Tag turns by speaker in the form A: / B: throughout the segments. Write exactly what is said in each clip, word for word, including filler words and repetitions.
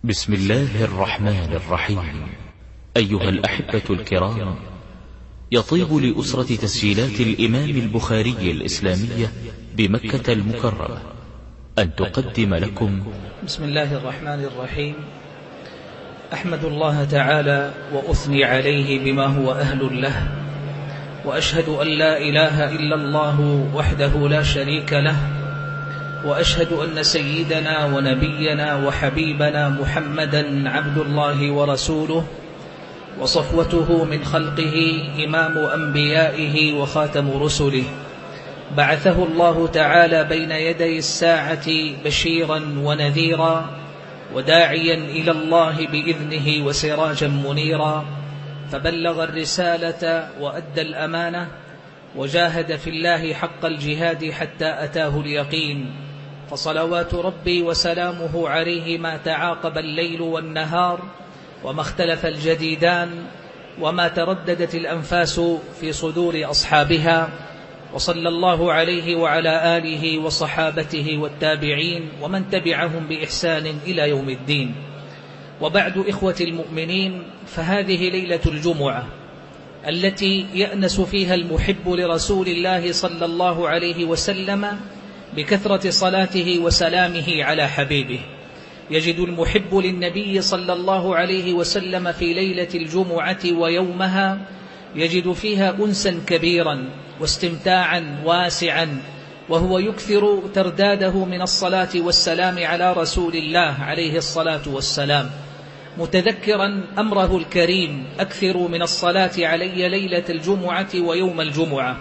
A: بسم الله الرحمن الرحيم. أيها الأحبة الكرام، يطيب لأسرة تسجيلات الإمام البخاري الإسلامية بمكة المكرمة أن تقدم لكم
B: بسم الله الرحمن الرحيم. أحمد الله تعالى وأثني عليه بما هو أهل له، وأشهد أن لا إله إلا الله وحده لا شريك له، وأشهد أن سيدنا ونبينا وحبيبنا محمدا عبد الله ورسوله وصفوته من خلقه، إمام أنبيائه وخاتم رسله، بعثه الله تعالى بين يدي الساعة بشيرا ونذيرا وداعيا إلى الله بإذنه وسراجا منيرا، فبلغ الرسالة وأدى الأمانة وجاهد في الله حق الجهاد حتى أتاه اليقين، فصلوات ربي وسلامه عليه ما تعاقب الليل والنهار، وما اختلف الجديدان، وما ترددت الأنفاس في صدور أصحابها، وصلى الله عليه وعلى آله وصحابته والتابعين ومن تبعهم بإحسان إلى يوم الدين. وبعد، إخوة المؤمنين، فهذه ليلة الجمعة التي يأنس فيها المحب لرسول الله صلى الله عليه وسلم بكثرة صلاته وسلامه على حبيبه. يجد المحب للنبي صلى الله عليه وسلم في ليلة الجمعة ويومها، يجد فيها أنسا كبيرا واستمتاعا واسعا، وهو يكثر ترداده من الصلاة والسلام على رسول الله عليه الصلاة والسلام، متذكرا أمره الكريم: أكثروا من الصلاة علي ليلة الجمعة ويوم الجمعة.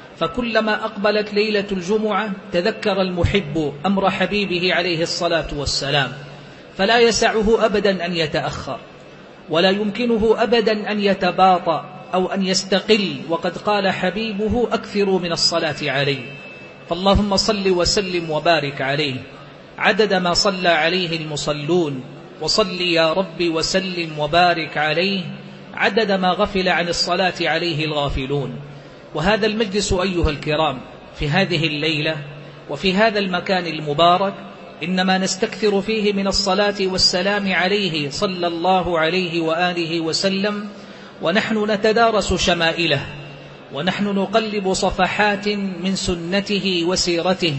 B: فكلما أقبلت ليلة الجمعة تذكر المحب أمر حبيبه عليه الصلاة والسلام، فلا يسعه أبدا أن يتأخر، ولا يمكنه أبدا أن يتباطأ أو أن يستقل، وقد قال حبيبه: أكثروا من الصلاة عليه. فاللهم صل وسلم وبارك عليه عدد ما صلى عليه المصلون، وصل يا رب وسلم وبارك عليه عدد ما غفل عن الصلاة عليه الغافلون. وهذا المجلس أيها الكرام في هذه الليلة وفي هذا المكان المبارك إنما نستكثر فيه من الصلاة والسلام عليه صلى الله عليه وآله وسلم، ونحن نتدارس شمائله، ونحن نقلب صفحات من سنته وسيرته،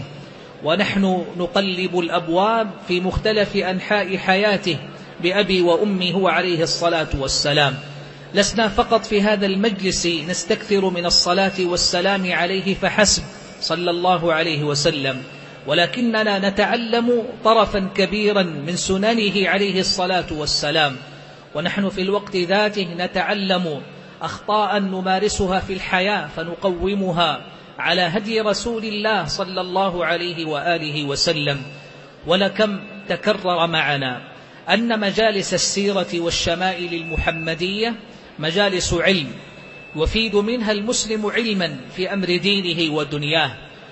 B: ونحن نقلب الأبواب في مختلف أنحاء حياته بأبي وأمي هو عليه الصلاة والسلام. لسنا فقط في هذا المجلس نستكثر من الصلاة والسلام عليه فحسب صلى الله عليه وسلم، ولكننا نتعلم طرفا كبيرا من سننه عليه الصلاة والسلام، ونحن في الوقت ذاته نتعلم أخطاء نمارسها في الحياة فنقومها على هدي رسول الله صلى الله عليه وآله وسلم. ولكم تكرر معنا أن مجالس السيرة والشمائل المحمدية مجالس علم، يفيد منها المسلم علما في أمر دينه ودنياه،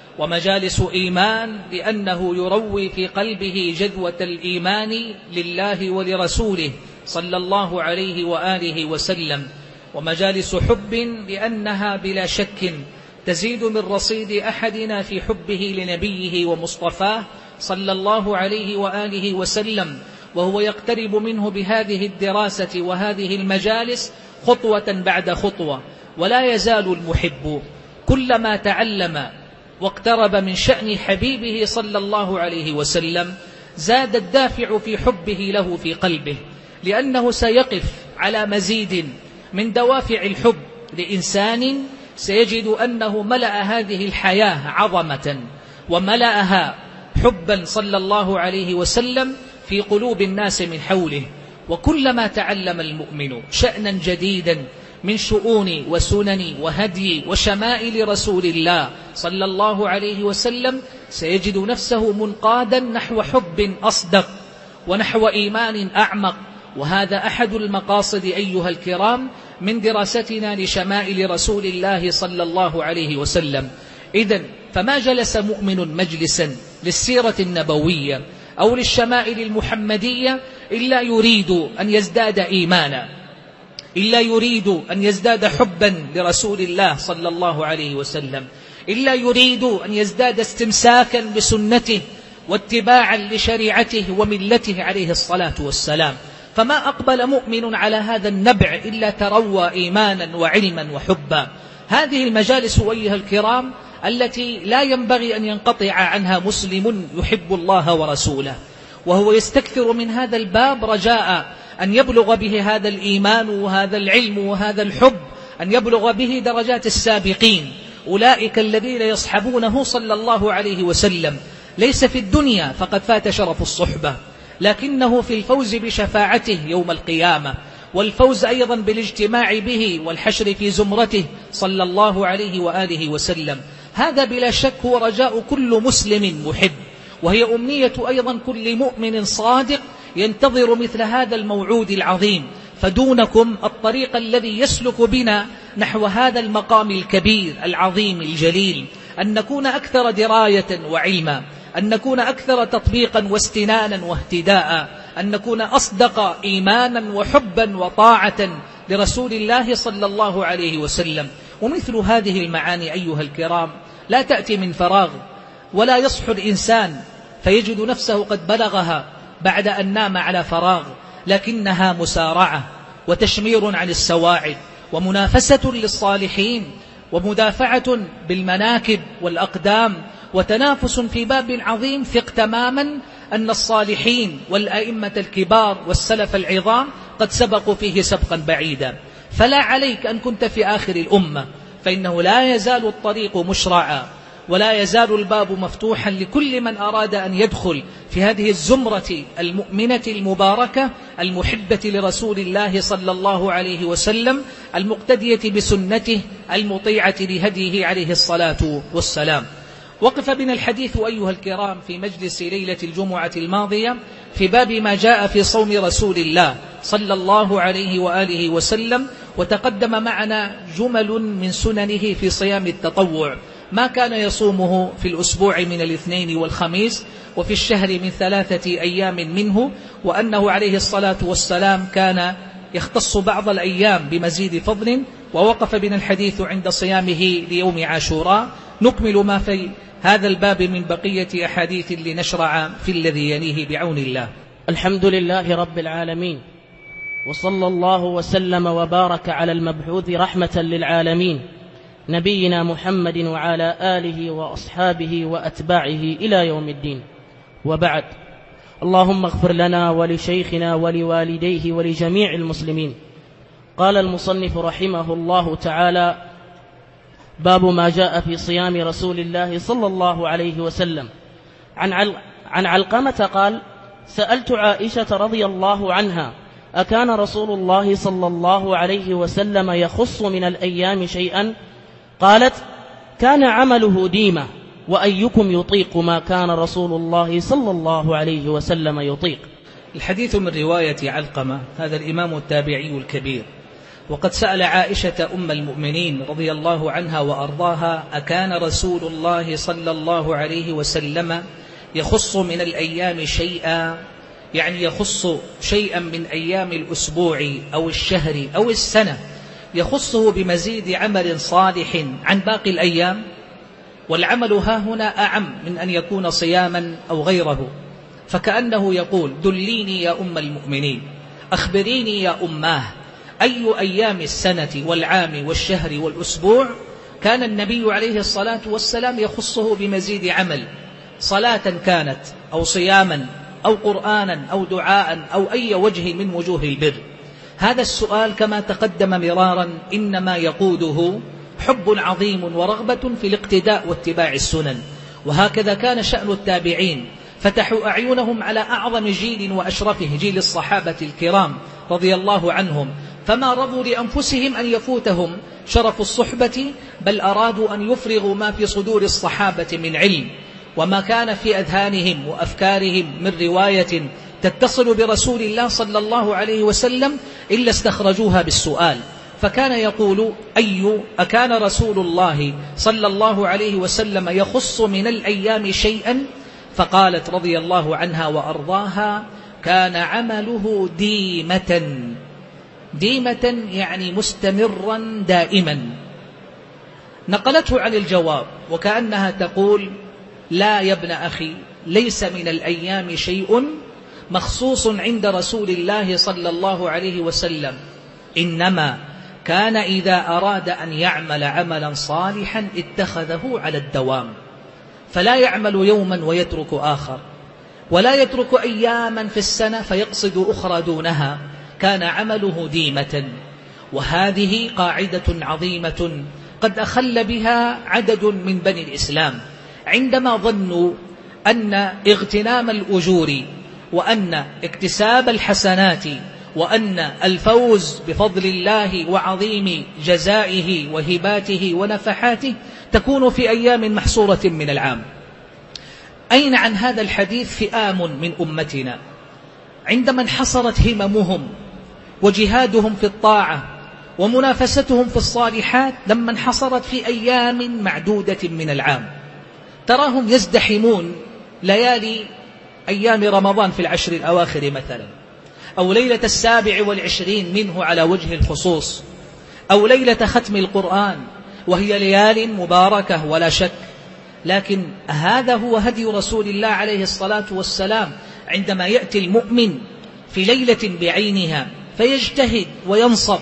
B: ومجالس إيمان لأنه يروي في قلبه جذوة الإيمان لله ولرسوله صلى الله عليه وآله وسلم، ومجالس حب لأنها بلا شك تزيد من رصيد أحدنا في حبه لنبيه ومصطفاه صلى الله عليه وآله وسلم، وهو يقترب منه بهذه الدراسة وهذه المجالس خطوة بعد خطوة. ولا يزال المحب كلما تعلم واقترب من شأن حبيبه صلى الله عليه وسلم زاد الدافع في حبه له في قلبه، لأنه سيقف على مزيد من دوافع الحب لإنسان سيجد أنه ملأ هذه الحياة عظمة وملأها حبا صلى الله عليه وسلم في قلوب الناس من حوله. وكلما تعلم المؤمن شأنا جديدا من شؤون وسنن وهدي وشمائل رسول الله صلى الله عليه وسلم سيجد نفسه منقادا نحو حب أصدق ونحو إيمان أعمق. وهذا أحد المقاصد أيها الكرام من دراستنا لشمائل رسول الله صلى الله عليه وسلم. إذن فما جلس مؤمن مجلسا للسيرة النبوية أو للشمائل المحمدية إلا يريد أن يزداد إيمانا، إلا يريد أن يزداد حبا لرسول الله صلى الله عليه وسلم، إلا يريد أن يزداد استمساكا بسنته واتباعا لشريعته وملته عليه الصلاة والسلام. فما أقبل مؤمن على هذا النبع إلا تروى إيمانا وعلما وحبا. هذه المجالس أيها الكرام التي لا ينبغي أن ينقطع عنها مسلم يحب الله ورسوله، وهو يستكثر من هذا الباب رجاء أن يبلغ به هذا الإيمان وهذا العلم وهذا الحب، أن يبلغ به درجات السابقين أولئك الذين يصحبونه صلى الله عليه وسلم. ليس في الدنيا فقد فات شرف الصحبة، لكنه في الفوز بشفاعته يوم القيامة، والفوز أيضا بالاجتماع به والحشر في زمرته صلى الله عليه وآله وسلم. هذا بلا شك هو رجاء كل مسلم محب، وهي أمنية أيضا كل مؤمن صادق ينتظر مثل هذا الموعود العظيم. فدونكم الطريق الذي يسلك بنا نحو هذا المقام الكبير العظيم الجليل، أن نكون أكثر دراية وعلما، أن نكون أكثر تطبيقا واستنانا واهتداء، أن نكون أصدق إيمانا وحبا وطاعة لرسول الله صلى الله عليه وسلم. ومثل هذه المعاني أيها الكرام لا تأتي من فراغ، ولا يصح الإنسان فيجد نفسه قد بلغها بعد أن نام على فراغ، لكنها مسارعة وتشمير عن السواعد ومنافسة للصالحين ومدافعة بالمناكب والأقدام وتنافس في باب عظيم. ثق تماما أن الصالحين والأئمة الكبار والسلف العظام قد سبقوا فيه سبقا بعيدا. فلا عليك أن كنت في آخر الأمة، فإنه لا يزال الطريق مشرعا ولا يزال الباب مفتوحا لكل من أراد أن يدخل في هذه الزمرة المؤمنة المباركة المحبة لرسول الله صلى الله عليه وسلم، المقتدية بسنته، المطيعة لهديه عليه الصلاة والسلام. وقف بنا الحديث أيها الكرام في مجلس ليلة الجمعة الماضية في باب ما جاء في صوم رسول الله صلى الله عليه وآله وسلم، وتقدم معنا جمل من سننه في صيام التطوع، ما كان يصومه في الأسبوع من الاثنين والخميس وفي الشهر من ثلاثة أيام منه، وأنه عليه الصلاة والسلام كان يختص بعض الأيام بمزيد فضل. ووقف بنا الحديث عند صيامه ليوم عاشوراء. نكمل ما في هذا الباب من بقية أحاديث لنشرع في الذي يليه بعون الله.
C: الحمد لله رب العالمين، وصلى الله وسلم وبارك على المبعوث رحمة للعالمين نبينا محمد وعلى آله وأصحابه وأتباعه إلى يوم الدين. وبعد، اللهم اغفر لنا ولشيخنا ولوالديه ولجميع المسلمين. قال المصنف رحمه الله تعالى: باب ما جاء في صيام رسول الله صلى الله عليه وسلم. عن, عل... عن علقمة قال: سألت عائشة رضي الله عنها: أكان رسول الله صلى الله عليه وسلم يخص من الأيام شيئا؟ قالت: كان عمله ديمة، وأيكم يطيق ما كان رسول الله صلى الله عليه وسلم يطيق.
B: الحديث من رواية علقمة، هذا الإمام التابعي الكبير، وقد سأل عائشة أم المؤمنين رضي الله عنها وأرضاها: أكان رسول الله صلى الله عليه وسلم يخص من الأيام شيئا؟ يعني يخص شيئا من أيام الأسبوع أو الشهر أو السنة، يخصه بمزيد عمل صالح عن باقي الأيام؟ والعمل ها هنا أعم من أن يكون صياما أو غيره، فكأنه يقول: دليني يا أم المؤمنين، أخبريني يا أماه، أي أيام السنة والعام والشهر والأسبوع كان النبي عليه الصلاة والسلام يخصه بمزيد عمل، صلاة كانت أو صياما أو قرآنا أو دعاء أو أي وجه من وجوه البر؟ هذا السؤال كما تقدم مرارا إنما يقوده حب عظيم ورغبة في الاقتداء واتباع السنن. وهكذا كان شأن التابعين، فتحوا أعينهم على أعظم جيل وأشرفه، جيل الصحابة الكرام رضي الله عنهم، فما رضوا لأنفسهم أن يفوتهم شرف الصحبة، بل أرادوا أن يفرغوا ما في صدور الصحابة من علم، وما كان في أذهانهم وأفكارهم من رواية تتصل برسول الله صلى الله عليه وسلم إلا استخرجوها بالسؤال. فكان يقول: أي أكان رسول الله صلى الله عليه وسلم يخص من الأيام شيئا؟ فقالت رضي الله عنها وأرضاها: كان عمله ديمة. ديمة يعني مستمرا دائما. نقلته عن الجواب وكأنها تقول: لا يا ابن أخي، ليس من الأيام شيء مخصوص عند رسول الله صلى الله عليه وسلم، إنما كان إذا أراد أن يعمل عملا صالحا اتخذه على الدوام، فلا يعمل يوما ويترك آخر، ولا يترك أياما في السنة فيقصد أخرى دونها، كان عمله ديمة. وهذه قاعدة عظيمة قد أخل بها عدد من بني الإسلام عندما ظنوا أن اغتنام الأجور وأن اكتساب الحسنات وأن الفوز بفضل الله وعظيم جزائه وهباته ونفحاته تكون في أيام محصورة من العام. أين عن هذا الحديث فئام من أمتنا عندما انحصرت هممهم وجهادهم في الطاعة ومنافستهم في الصالحات لما انحصرت في أيام معدودة من العام، تراهم يزدحمون ليالي أيام رمضان في العشر الأواخر مثلا، أو ليلة السابع والعشرين منه على وجه الخصوص، أو ليلة ختم القرآن، وهي ليال مباركة ولا شك. لكن هذا هو هدي رسول الله عليه الصلاة والسلام عندما يأتي المؤمن في ليلة بعينها فيجتهد وينصب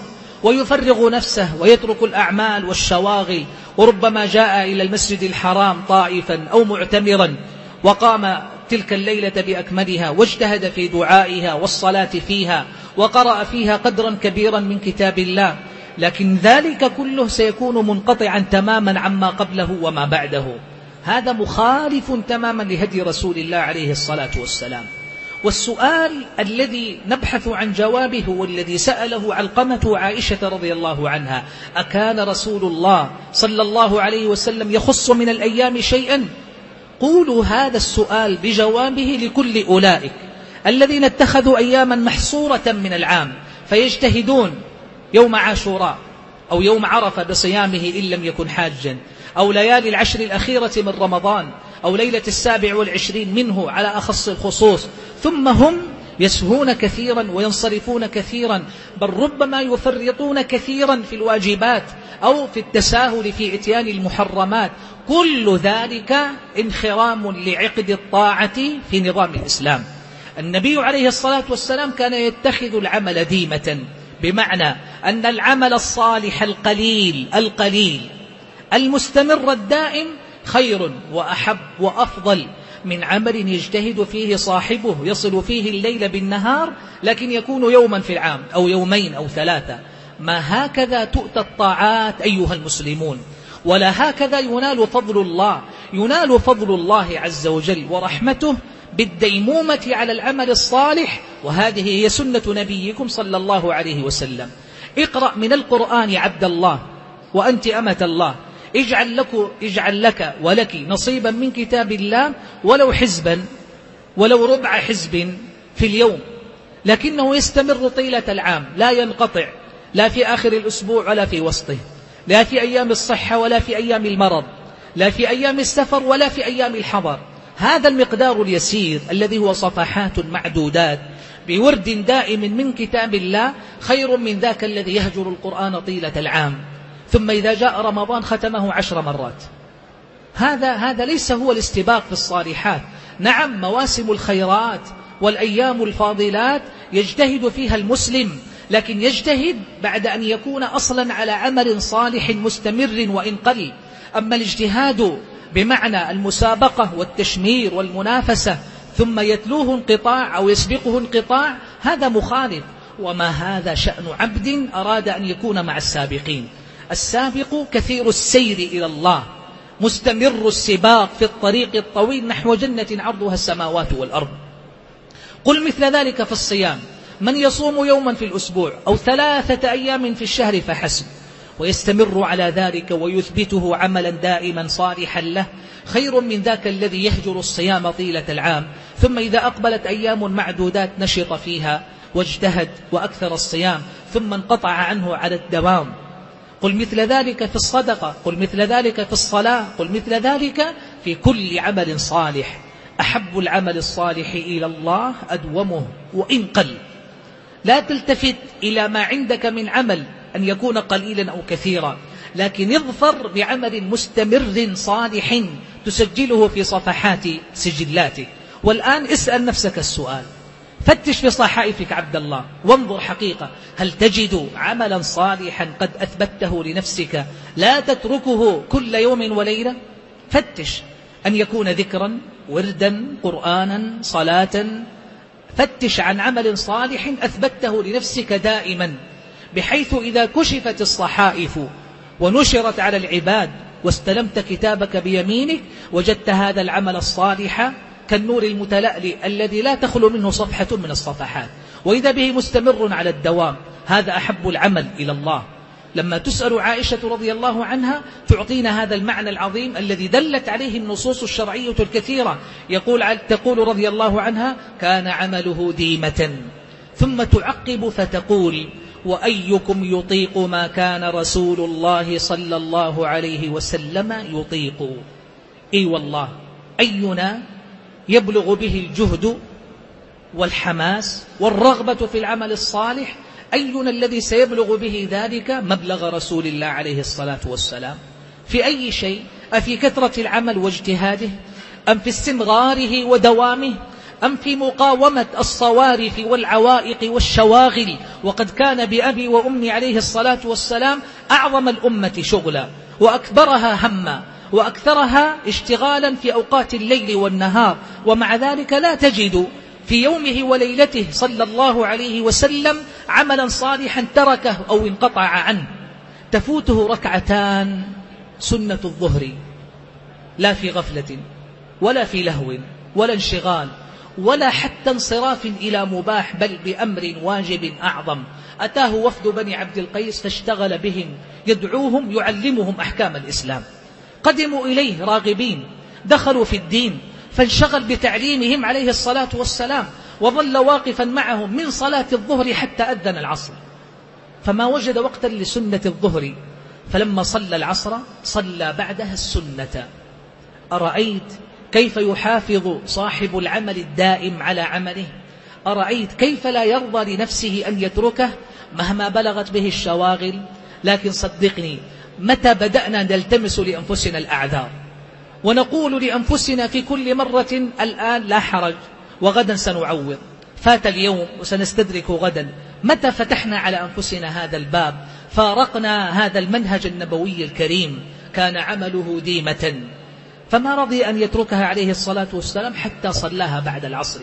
B: ويفرغ نفسه ويترك الأعمال والشواغل، وربما جاء إلى المسجد الحرام طائفا أو معتمرا وقام تلك الليلة بأكملها واجتهد في دعائها والصلاة فيها وقرأ فيها قدرا كبيرا من كتاب الله، لكن ذلك كله سيكون منقطعا تماما عما قبله وما بعده. هذا مخالف تماما لهدي رسول الله عليه الصلاة والسلام. والسؤال الذي نبحث عن جوابه والذي سأله علقمة عائشة رضي الله عنها: أكان رسول الله صلى الله عليه وسلم يخص من الأيام شيئا؟ قولوا هذا السؤال بجوابه لكل أولئك الذين اتخذوا أياما محصورة من العام فيجتهدون يوم عاشوراء أو يوم عرفة بصيامه إن لم يكن حاجا، أو ليالي العشر الأخيرة من رمضان، أو ليلة السابع والعشرين منه على أخص الخصوص، ثم هم يسهون كثيرا وينصرفون كثيرا، بل ربما يفرطون كثيرا في الواجبات أو في التساهل في إتيان المحرمات. كل ذلك انخرام لعقد الطاعة في نظام الإسلام. النبي عليه الصلاة والسلام كان يتخذ العمل ديمة، بمعنى أن العمل الصالح القليل القليل المستمر الدائم خير وأحب وأفضل من عمل يجتهد فيه صاحبه يصل فيه الليل بالنهار لكن يكون يوما في العام أو يومين أو ثلاثة. ما هكذا تؤتى الطاعات أيها المسلمون، ولا هكذا ينال فضل الله. ينال فضل الله عز وجل ورحمته بالديمومة على العمل الصالح، وهذه هي سنة نبيكم صلى الله عليه وسلم. اقرأ من القرآن عبد الله وأنت أمة الله، اجعل لك, اجعل لك ولك نصيبا من كتاب الله ولو حزبا ولو ربع حزب في اليوم، لكنه يستمر طيلة العام لا ينقطع، لا في آخر الأسبوع ولا في وسطه، لا في أيام الصحة ولا في أيام المرض، لا في أيام السفر ولا في أيام الحضر. هذا المقدار اليسير الذي هو صفحات معدودات بورد دائم من كتاب الله خير من ذاك الذي يهجر القرآن طيلة العام ثم إذا جاء رمضان ختمه عشر مرات. هذا هذا ليس هو الاستباق في الصالحات. نعم، مواسم الخيرات والأيام الفاضلات يجتهد فيها المسلم، لكن يجتهد بعد أن يكون أصلا على عمل صالح مستمر وإن قل. أما الاجتهاد بمعنى المسابقة والتشمير والمنافسة ثم يتلوه انقطاع أو يسبقه انقطاع، هذا مخالف، وما هذا شأن عبد أراد أن يكون مع السابقين. السابق كثير السير إلى الله، مستمر السباق في الطريق الطويل نحو جنة عرضها السماوات والأرض. قل مثل ذلك في الصيام: من يصوم يوما في الأسبوع أو ثلاثة أيام في الشهر فحسب، ويستمر على ذلك ويثبته عملا دائما صالحا له خير من ذاك الذي يهجر الصيام طيلة العام ثم إذا أقبلت أيام معدودات نشط فيها واجتهد وأكثر الصيام ثم انقطع عنه على الدوام. قل مثل ذلك في الصدقة، قل مثل ذلك في الصلاة، قل مثل ذلك في كل عمل صالح. أحب العمل الصالح إلى الله أدومه وإن قل. لا تلتفت إلى ما عندك من عمل أن يكون قليلا أو كثيرا، لكن اظفر بعمل مستمر صالح تسجله في صفحات سجلاته. والآن اسأل نفسك السؤال، فتش في صحائفك عبد الله وانظر حقيقة، هل تجد عملا صالحا قد أثبته لنفسك لا تتركه كل يوم وليلة؟ فتش، أن يكون ذكرا، وردا، قرآنا، صلاة. فتش عن عمل صالح أثبته لنفسك دائما، بحيث إذا كشفت الصحائف ونشرت على العباد واستلمت كتابك بيمينك وجدت هذا العمل الصالح كالنور المتلألئ الذي لا تخلو منه صفحة من الصفحات، وإذا به مستمر على الدوام. هذا أحب العمل إلى الله. لما تسأل عائشة رضي الله عنها تعطينا هذا المعنى العظيم الذي دلت عليه النصوص الشرعية الكثيرة. يقول تقول رضي الله عنها: كان عمله ديمة. ثم تعقب فتقول: وأيكم يطيق ما كان رسول الله صلى الله عليه وسلم يطيق. إي والله، أينا يبلغ به الجهد والحماس والرغبة في العمل الصالح؟ أينا الذي سيبلغ به ذلك مبلغ رسول الله عليه الصلاة والسلام؟ في أي شيء؟ أفي كثرة العمل واجتهاده، أم في استمراره ودوامه، أم في مقاومة الصوارف والعوائق والشواغل؟ وقد كان بأبي وأمي عليه الصلاة والسلام أعظم الأمة شغلا وأكبرها هما وأكثرها اشتغالا في أوقات الليل والنهار، ومع ذلك لا تجد في يومه وليلته صلى الله عليه وسلم عملا صالحا تركه أو انقطع عنه. تفوته ركعتان سنة الظهر، لا في غفلة ولا في لهو ولا انشغال ولا حتى انصراف إلى مباح، بل بأمر واجب أعظم. أتاه وفد بني عبد القيس فاشتغل بهم يدعوهم يعلمهم أحكام الإسلام. قدموا إليه راغبين، دخلوا في الدين، فانشغل بتعليمهم عليه الصلاة والسلام، وظل واقفا معهم من صلاة الظهر حتى أذن العصر، فما وجد وقتا لسنة الظهر. فلما صلى العصر صلى بعدها السنة. أرأيت كيف يحافظ صاحب العمل الدائم على عمله؟ أرأيت كيف لا يرضى لنفسه أن يتركه مهما بلغت به الشواغل؟ لكن صدقني، متى بدأنا نلتمس لأنفسنا الأعذار ونقول لأنفسنا في كل مرة الآن لا حرج وغدا سنعوض، فات اليوم وسنستدرك غدا، متى فتحنا على أنفسنا هذا الباب؟ فارقنا هذا المنهج النبوي الكريم. كان عمله ديمة، فما رضي أن يتركها عليه الصلاة والسلام حتى صلاها بعد العصر.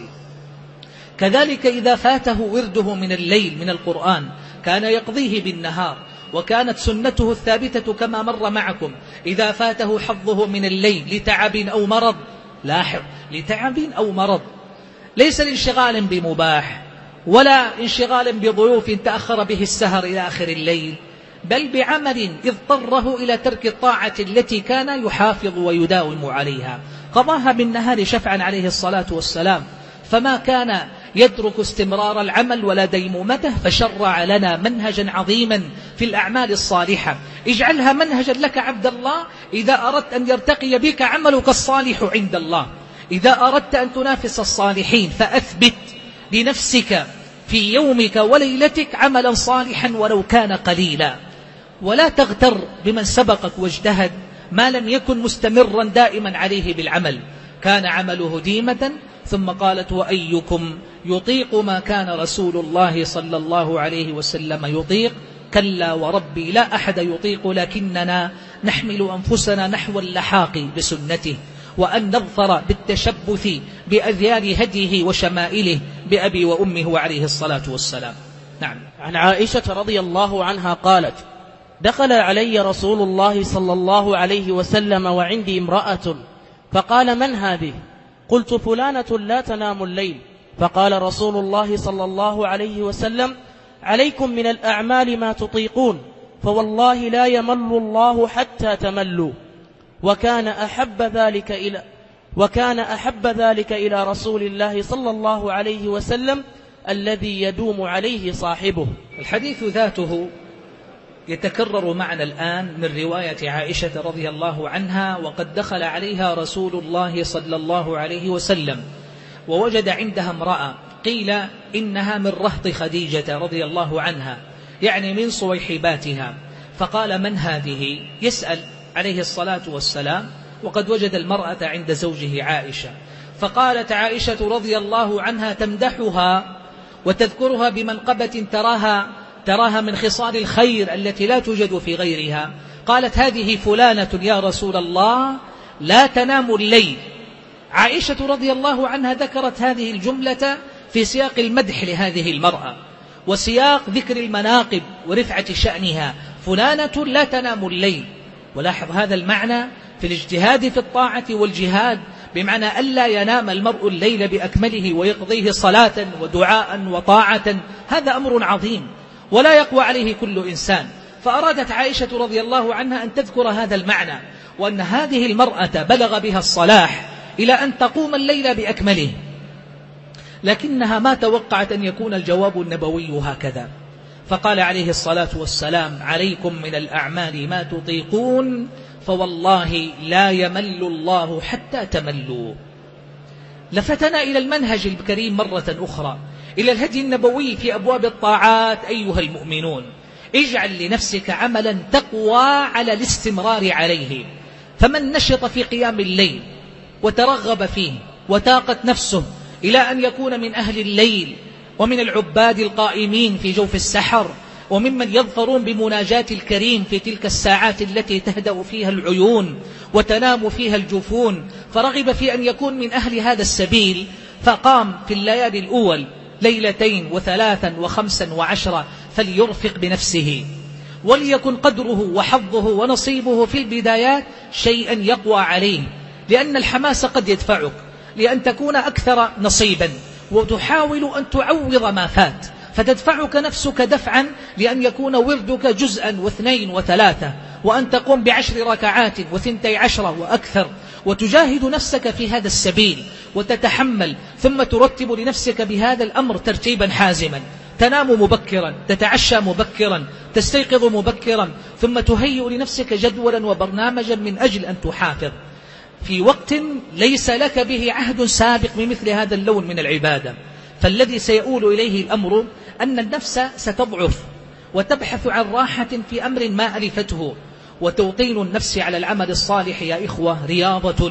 B: كذلك إذا فاته ورده من الليل من القرآن كان يقضيه بالنهار، وكانت سنته الثابتة كما مر معكم: إذا فاته حظه من الليل لتعب أو مرض، لاحظ، لتعب أو مرض، ليس لانشغال بمباح ولا انشغال بضيوف تأخر به السهر إلى آخر الليل، بل بعمل اضطره إلى ترك الطاعة التي كان يحافظ ويداوم عليها، قضاها بالنهار شفعا عليه الصلاة والسلام. فما كان يترك استمرار العمل ولا ديمومته، فشرع لنا منهجا عظيما في الأعمال الصالحة. اجعلها منهجا لك عبد الله إذا أردت أن يرتقي بك عملك الصالح عند الله. إذا أردت أن تنافس الصالحين فأثبت لنفسك في يومك وليلتك عملا صالحا ولو كان قليلا، ولا تغتر بمن سبقك واجتهد ما لم يكن مستمرا دائما عليه بالعمل. كان عمله ديمة. ثم قالت: وأيكم يطيق ما كان رسول الله صلى الله عليه وسلم يطيق. كلا وربي لا أحد يطيق، لكننا نحمل أنفسنا نحو اللحاق بسنته، وأن نظفر بالتشبث بأذيال هديه وشمائله بأبي وأمه عليه الصلاة والسلام. نعم.
C: عن عائشة رضي الله عنها قالت: دخل علي رسول الله صلى الله عليه وسلم وعندي امرأة، فقال: من هذه؟ قلت: فلانة لا تنام الليل. فقال رسول الله صلى الله عليه وسلم: عليكم من الأعمال ما تطيقون، فوالله لا يمل الله حتى تملوا. وكان أحب ذلك إلى وكان أحب ذلك إلى رسول الله صلى الله عليه وسلم الذي يدوم عليه صاحبه.
B: الحديث ذاته يتكرر معنا الآن من رواية عائشة رضي الله عنها، وقد دخل عليها رسول الله صلى الله عليه وسلم ووجد عندها امرأة، قيل إنها من رهط خديجة رضي الله عنها، يعني من صويحباتها. فقال: من هذه؟ يسأل عليه الصلاة والسلام وقد وجد المرأة عند زوجه عائشة. فقالت عائشة رضي الله عنها تمدحها وتذكرها بمنقبة تراها تراها من خصال الخير التي لا توجد في غيرها. قالت: هذه فلانة يا رسول الله لا تنام الليل. عائشة رضي الله عنها ذكرت هذه الجملة في سياق المدح لهذه المرأة وسياق ذكر المناقب ورفعة شأنها، فلانة لا تنام الليل. ولاحظ هذا المعنى في الاجتهاد في الطاعة والجهاد، بمعنى ألا ينام المرء الليل بأكمله ويقضيه صلاة ودعاء وطاعة، هذا أمر عظيم ولا يقوى عليه كل إنسان. فأرادت عائشة رضي الله عنها أن تذكر هذا المعنى، وأن هذه المرأة بلغ بها الصلاح إلى أن تقوم الليل بأكمله، لكنها ما توقعت أن يكون الجواب النبوي هكذا. فقال عليه الصلاة والسلام: عليكم من الأعمال ما تطيقون، فوالله لا يمل الله حتى تملوا. لفتنا إلى المنهج الكريم مرة أخرى، إلى الهدي النبوي في أبواب الطاعات. أيها المؤمنون، اجعل لنفسك عملا تقوى على الاستمرار عليه. فمن نشط في قيام الليل وترغب فيه وتاقت نفسه إلى أن يكون من أهل الليل ومن العباد القائمين في جوف السحر وممن يظفرون بمناجاة الكريم في تلك الساعات التي تهدأ فيها العيون وتنام فيها الجفون، فرغب في أن يكون من أهل هذا السبيل، فقام في الليالي الأول ليلتين وثلاثا وخمسا وعشرة، فليرفق بنفسه، وليكن قدره وحظه ونصيبه في البدايات شيئا يقوى عليه، لأن الحماس قد يدفعك لأن تكون أكثر نصيبا وتحاول أن تعوض ما فات، فتدفعك نفسك دفعا لأن يكون وردك جزءا واثنين وثلاثة، وأن تقوم بعشر ركعات وثنتي عشرة وأكثر، وتجاهد نفسك في هذا السبيل وتتحمل، ثم ترتب لنفسك بهذا الأمر ترتيبا حازما. تنام مبكرا، تتعشى مبكرا، تستيقظ مبكرا، ثم تهيئ لنفسك جدولا وبرنامجا من أجل أن تحافظ في وقت ليس لك به عهد سابق بمثل هذا اللون من العبادة. فالذي سيؤول إليه الأمر أن النفس ستضعف وتبحث عن راحة في أمر ما ألفته. وتوطين النفس على العمل الصالح يا إخوة رياضة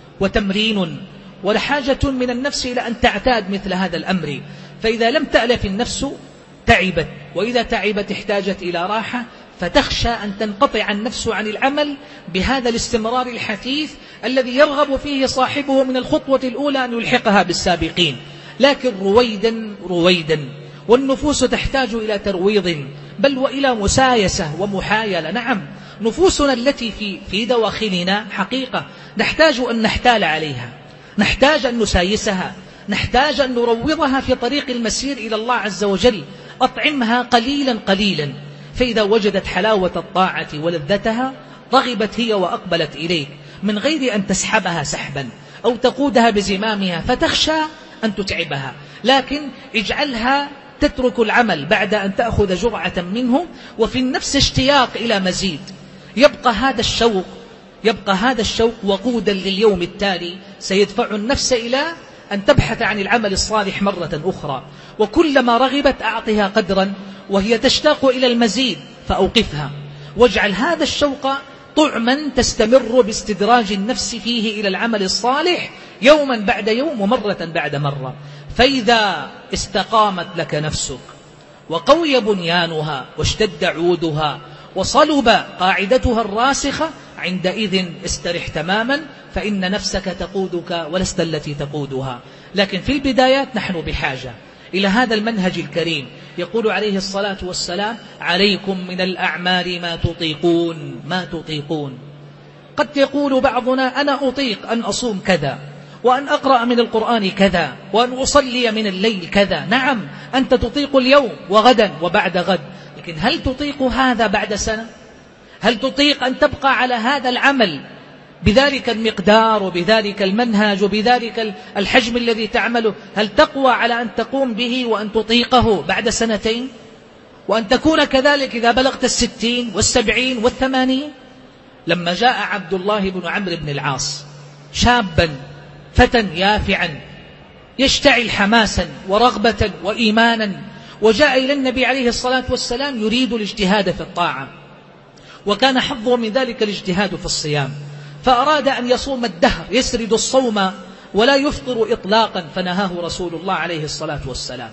B: وتمرين، ولحاجة من النفس إلى أن تعتاد مثل هذا الأمر. فإذا لم تألف النفس تعبت، وإذا تعبت احتاجت إلى راحة، فتخشى أن تنقطع النفس عن العمل بهذا الاستمرار الحثيث الذي يرغب فيه صاحبه من الخطوة الأولى أن يلحقها بالسابقين. لكن رويدا رويدا، والنفوس تحتاج إلى ترويض، بل وإلى مسايسة ومحايلة. نعم، نفوسنا التي في, في دواخلنا حقيقة نحتاج أن نحتال عليها، نحتاج أن نسايسها، نحتاج أن نروضها في طريق المسير إلى الله عز وجل. أطعمها قليلا قليلا، فإذا وجدت حلاوة الطاعة ولذتها رغبت هي وأقبلت إليك من غير أن تسحبها سحبا أو تقودها بزمامها فتخشى أن تتعبها، لكن اجعلها تترك العمل بعد أن تأخذ جرعة منه، وفي النفس اشتياق إلى مزيد. يبقى هذا الشوق يبقى هذا الشوق وقودا لليوم التالي، سيدفع النفس إلى أن تبحث عن العمل الصالح مرة أخرى. وكلما رغبت أعطها قدرا، وهي تشتاق إلى المزيد فأوقفها، واجعل هذا الشوق طعما تستمر باستدراج النفس فيه إلى العمل الصالح يوما بعد يوم ومرة بعد مرة. فإذا استقامت لك نفسك وقوي بنيانها واشتد عودها وصلب قاعدتها الراسخة، عندئذ استرح تماما، فإن نفسك تقودك ولست التي تقودها. لكن في البدايات نحن بحاجة إلى هذا المنهج الكريم. يقول عليه الصلاة والسلام: عليكم من الأعمال ما تطيقون ما تطيقون. قد يقول بعضنا: أنا أطيق أن أصوم كذا، وأن أقرأ من القرآن كذا، وأن أصلي من الليل كذا. نعم، أنت تطيق اليوم وغدا وبعد غد، لكن هل تطيق هذا بعد سنة؟ هل تطيق أن تبقى على هذا العمل بذلك المقدار وبذلك المنهج وبذلك الحجم الذي تعمله؟ هل تقوى على أن تقوم به وأن تطيقه بعد سنتين، وأن تكون كذلك إذا بلغت الستين والسبعين والثمانين؟ لما جاء عبد الله بن عمرو بن العاص شابا فتى يافعا يشتعل حماسا ورغبة وإيمانا، وجاء إلى النبي عليه الصلاة والسلام يريد الاجتهاد في الطاعة، وكان حظه من ذلك الاجتهاد في الصيام، فأراد أن يصوم الدهر يسرد الصوم ولا يفطر إطلاقا، فنهاه رسول الله عليه الصلاة والسلام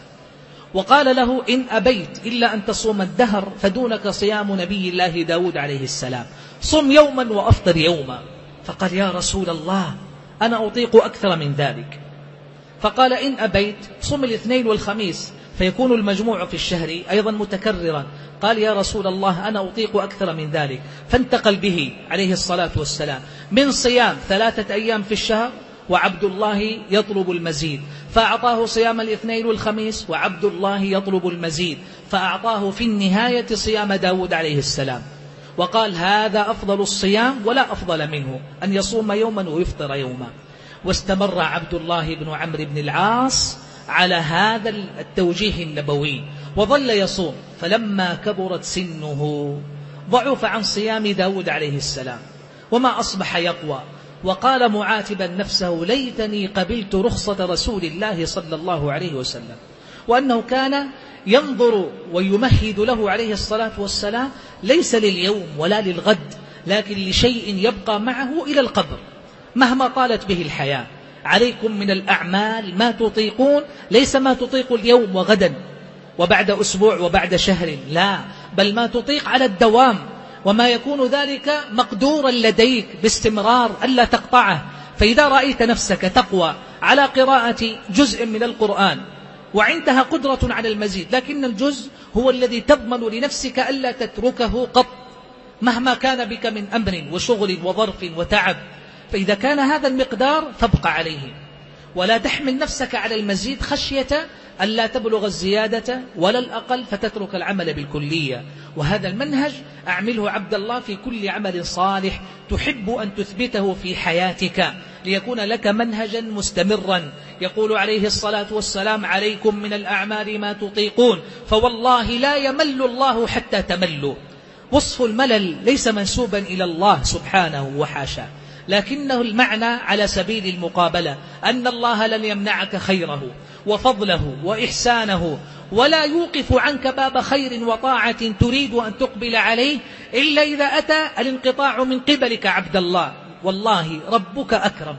B: وقال له: إن أبيت إلا أن تصوم الدهر فدونك صيام نبي الله داود عليه السلام، صم يوما وأفطر يوما. فقال: يا رسول الله أنا أطيق أكثر من ذلك. فقال: إن أبيت صم الاثنين والخميس فيكون المجموع في الشهر أيضا متكررا. قال: يا رسول الله أنا أطيق أكثر من ذلك. فانتقل به عليه الصلاة والسلام من صيام ثلاثة أيام في الشهر وعبد الله يطلب المزيد، فأعطاه صيام الاثنين والخميس وعبد الله يطلب المزيد، فأعطاه في النهاية صيام داود عليه السلام، وقال: هذا أفضل الصيام ولا أفضل منه، أن يصوم يوما ويفطر يوما. واستمر عبد الله بن عمرو بن العاص على هذا التوجيه النبوي وظل يصوم، فلما كبرت سنه ضعف عن صيام داود عليه السلام وما أصبح يقوى، وقال معاتبا نفسه: ليتني قبلت رخصة رسول الله صلى الله عليه وسلم. وأنه كان ينظر ويمهد له عليه الصلاة والسلام ليس لليوم ولا للغد، لكن لشيء يبقى معه إلى القبر مهما طالت به الحياة. عليكم من الأعمال ما تطيقون، ليس ما تطيق اليوم وغدا وبعد أسبوع وبعد شهر، لا، بل ما تطيق على الدوام، وما يكون ذلك مقدورا لديك باستمرار ألا تقطعه. فإذا رأيت نفسك تقوى على قراءة جزء من القرآن وعندها قدرة على المزيد، لكن الجزء هو الذي تضمن لنفسك ألا تتركه قط مهما كان بك من أمر وشغل وظرف وتعب، فإذا كان هذا المقدار فابقى عليه ولا تحمل نفسك على المزيد خشية ألا تبلغ الزيادة ولا الأقل فتترك العمل بالكلية. وهذا المنهج أعمله عبد الله في كل عمل صالح تحب أن تثبته في حياتك ليكون لك منهجا مستمرا. يقول عليه الصلاة والسلام: عليكم من الأعمال ما تطيقون فوالله لا يمل الله حتى تملوا. وصف الملل ليس منسوبا إلى الله سبحانه وحاشا، لكنه المعنى على سبيل المقابلة، أن الله لن يمنعك خيره وفضله وإحسانه، ولا يوقف عنك باب خير وطاعة تريد أن تقبل عليه إلا إذا أتى الانقطاع من قبلك عبد الله. والله ربك أكرم،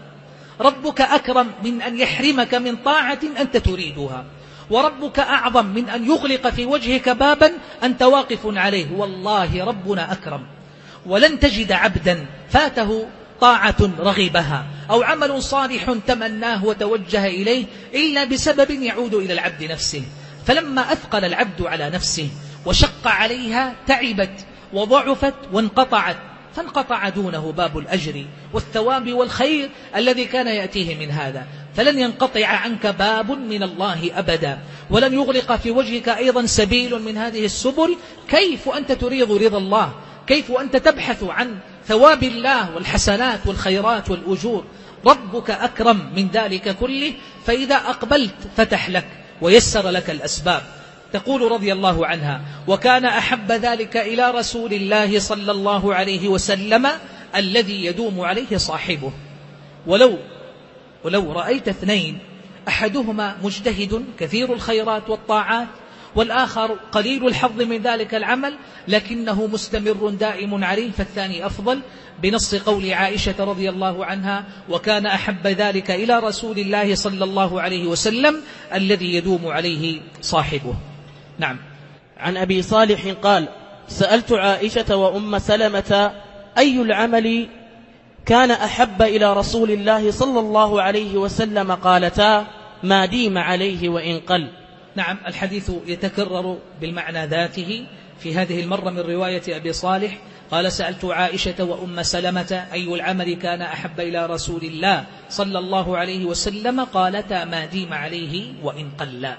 B: ربك أكرم من أن يحرمك من طاعة أنت تريدها، وربك أعظم من أن يغلق في وجهك بابا أنت واقف عليه. والله ربنا أكرم، ولن تجد عبدا فاته طاعة رغبها أو عمل صالح تمناه وتوجه إليه إلا بسبب يعود إلى العبد نفسه. فلما أثقل العبد على نفسه وشق عليها تعبت وضعفت وانقطعت، فانقطع دونه باب الأجر والثواب والخير الذي كان يأتيه من هذا. فلن ينقطع عنك باب من الله أبدا، ولن يغلق في وجهك أيضا سبيل من هذه السبل. كيف أنت تريد رضا الله؟ كيف أنت تبحث عن ثواب الله والحسنات والخيرات والأجور؟ ربك أكرم من ذلك كله، فإذا أقبلت فتح لك ويسر لك الأسباب. تقول رضي الله عنها: وكان أحب ذلك إلى رسول الله صلى الله عليه وسلم الذي يدوم عليه صاحبه. ولو, ولو رأيت اثنين أحدهما مجتهد كثير الخيرات والطاعات والآخر قليل الحظ من ذلك العمل لكنه مستمر دائم عليه، فالثاني أفضل، بنص قول عائشة رضي الله عنها: وكان أحب ذلك إلى رسول الله صلى الله عليه وسلم الذي يدوم عليه صاحبه. نعم.
C: عن أبي صالح قال: سألت عائشة وأم سلمة أي العمل كان أحب إلى رسول الله صلى الله عليه وسلم؟ قالتا: ما ديم عليه وإن قل.
B: نعم، الحديث يتكرر بالمعنى ذاته في هذه المرة من رواية أبي صالح قال: سألت عائشة وأم سلمة أي العمل كان أحب إلى رسول الله صلى الله عليه وسلم؟ قالتا: ما ديم عليه وإن قل.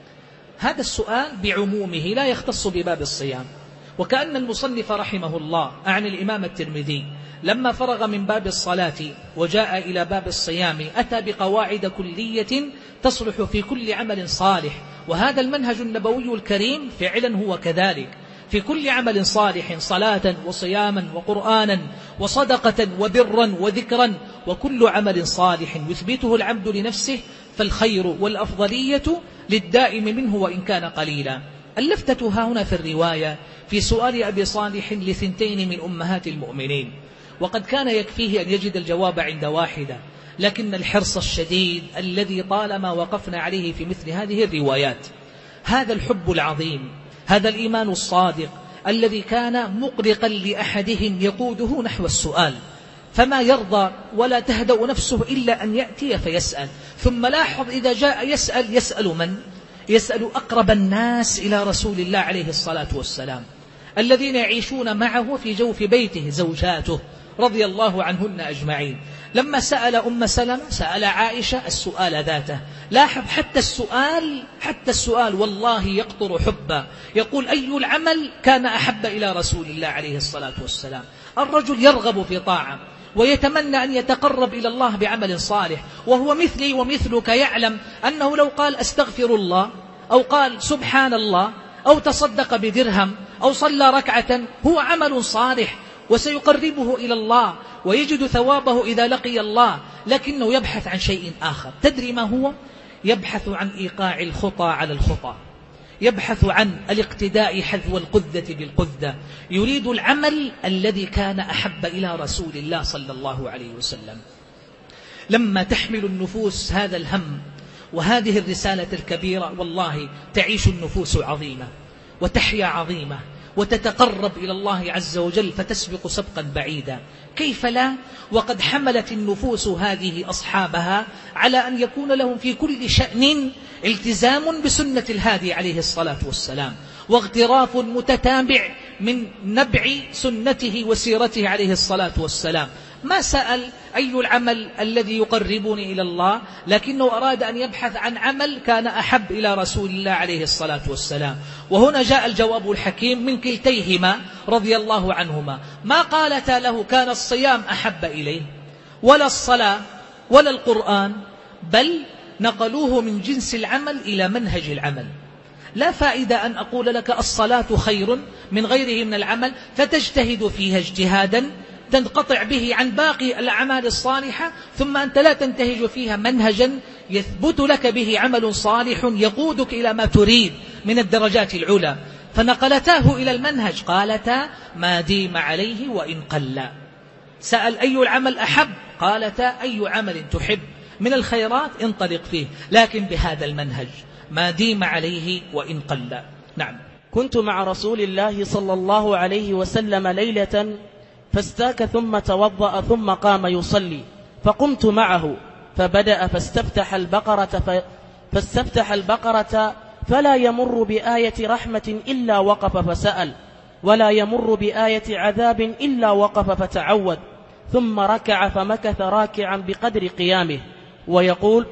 B: هذا السؤال بعمومه لا يختص بباب الصيام، وكأن المصنف رحمه الله أعني الإمام الترمذي لما فرغ من باب الصلاة وجاء إلى باب الصيام أتى بقواعد كلية تصلح في كل عمل صالح. وهذا المنهج النبوي الكريم فعلا هو كذلك في كل عمل صالح، صلاة وصياما وقرآنا وصدقة وبرا وذكرا، وكل عمل صالح يثبته العبد لنفسه فالخير والأفضلية للدائم منه وإن كان قليلا. اللفتة ها هنا في الرواية في سؤال أبي صالح لثنتين من أمهات المؤمنين، وقد كان يكفيه أن يجد الجواب عند واحدة، لكن الحرص الشديد الذي طالما وقفنا عليه في مثل هذه الروايات، هذا الحب العظيم، هذا الإيمان الصادق الذي كان مقرقا لأحدهم يقوده نحو السؤال، فما يرضى ولا تهدأ نفسه إلا أن يأتي فيسأل. ثم لاحظ إذا جاء يسأل يسأل من؟ يسأل أقرب الناس إلى رسول الله عليه الصلاة والسلام، الذين يعيشون معه في جوف بيته، زوجاته رضي الله عنهن أجمعين. لما سأل أم سلمة سأل عائشة السؤال ذاته. لاحظ حتى السؤال حتى السؤال والله يقطر حبا، يقول أي العمل كان أحب إلى رسول الله عليه الصلاة والسلام. الرجل يرغب في طاعة ويتمنى أن يتقرب إلى الله بعمل صالح، وهو مثلي ومثلك يعلم أنه لو قال أستغفر الله أو قال سبحان الله أو تصدق بدرهم أو صلى ركعة هو عمل صالح وسيقربه إلى الله ويجد ثوابه إذا لقي الله، لكنه يبحث عن شيء آخر. تدري ما هو؟ يبحث عن إيقاع الخطى على الخطى، يبحث عن الاقتداء حذو القذة بالقذة، يريد العمل الذي كان أحب إلى رسول الله صلى الله عليه وسلم. لما تحمل النفوس هذا الهم وهذه الرسالة الكبيرة، والله تعيش النفوس عظيمة وتحيا عظيمة وتتقرب إلى الله عز وجل فتسبق سبقا بعيدا. كيف لا وقد حملت النفوس هذه أصحابها على أن يكون لهم في كل شأن التزام بسنة الهادي عليه الصلاة والسلام، واغتراف متتابع من نبع سنته وسيرته عليه الصلاة والسلام. ما سأل أي العمل الذي يقربني إلى الله، لكنه أراد أن يبحث عن عمل كان أحب إلى رسول الله عليه الصلاة والسلام. وهنا جاء الجواب الحكيم من كلتيهما رضي الله عنهما، ما قالتا له كان الصيام أحب إليه ولا الصلاة ولا القرآن، بل نقلوه من جنس العمل إلى منهج العمل. لا فائدة أن أقول لك الصلاة خير من غيره من العمل فتجتهد فيها اجتهادا تنقطع به عن باقي الأعمال الصالحة، ثم أنت لا تنتهج فيها منهجا يثبت لك به عمل صالح يقودك إلى ما تريد من الدرجات العلى. فنقلتاه إلى المنهج، قالتا ما ديم عليه وإن قل. سأل أي العمل أحب، قالتا أي عمل تحب من الخيرات انطلق فيه، لكن بهذا المنهج ما ديم عليه وإن قل. نعم.
C: كنت مع رسول الله صلى الله عليه وسلم ليلة فاستاك ثم توضأ ثم قام يصلي، فقمت معه فبدأ فاستفتح البقرة ف... فاستفتح البقرة فلا يمر بآية رحمة إلا وقف فسأل، ولا يمر بآية عذاب إلا وقف فتعوذ، ثم ركع فمكث راكعا بقدر قيامه، ويقول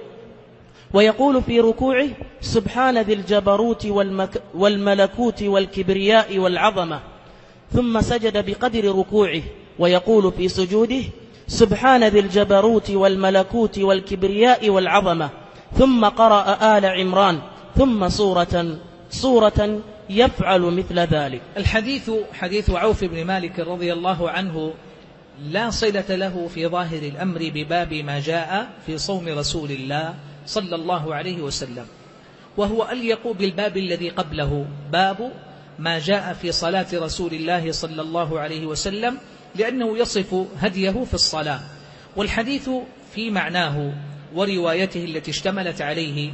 C: ويقول في ركوعه سبحان ذي الجبروت والمك... والملكوت والكبرياء والعظمة، ثم سجد بقدر ركوعه، ويقول في سجوده سبحان ذي الجبروت والملكوت والكبرياء والعظمة، ثم قرأ آل عمران، ثم سورة سورة يفعل مثل ذلك.
B: الحديث حديث عوف بن مالك رضي الله عنه لا صلة له في ظاهر الأمر بباب ما جاء في صوم رسول الله صلى الله عليه وسلم، وهو أليق بالباب الذي قبله، باب ما جاء في صلاة رسول الله صلى الله عليه وسلم، لأنه يصف هديه في الصلاة. والحديث في معناه وروايته التي اشتملت عليه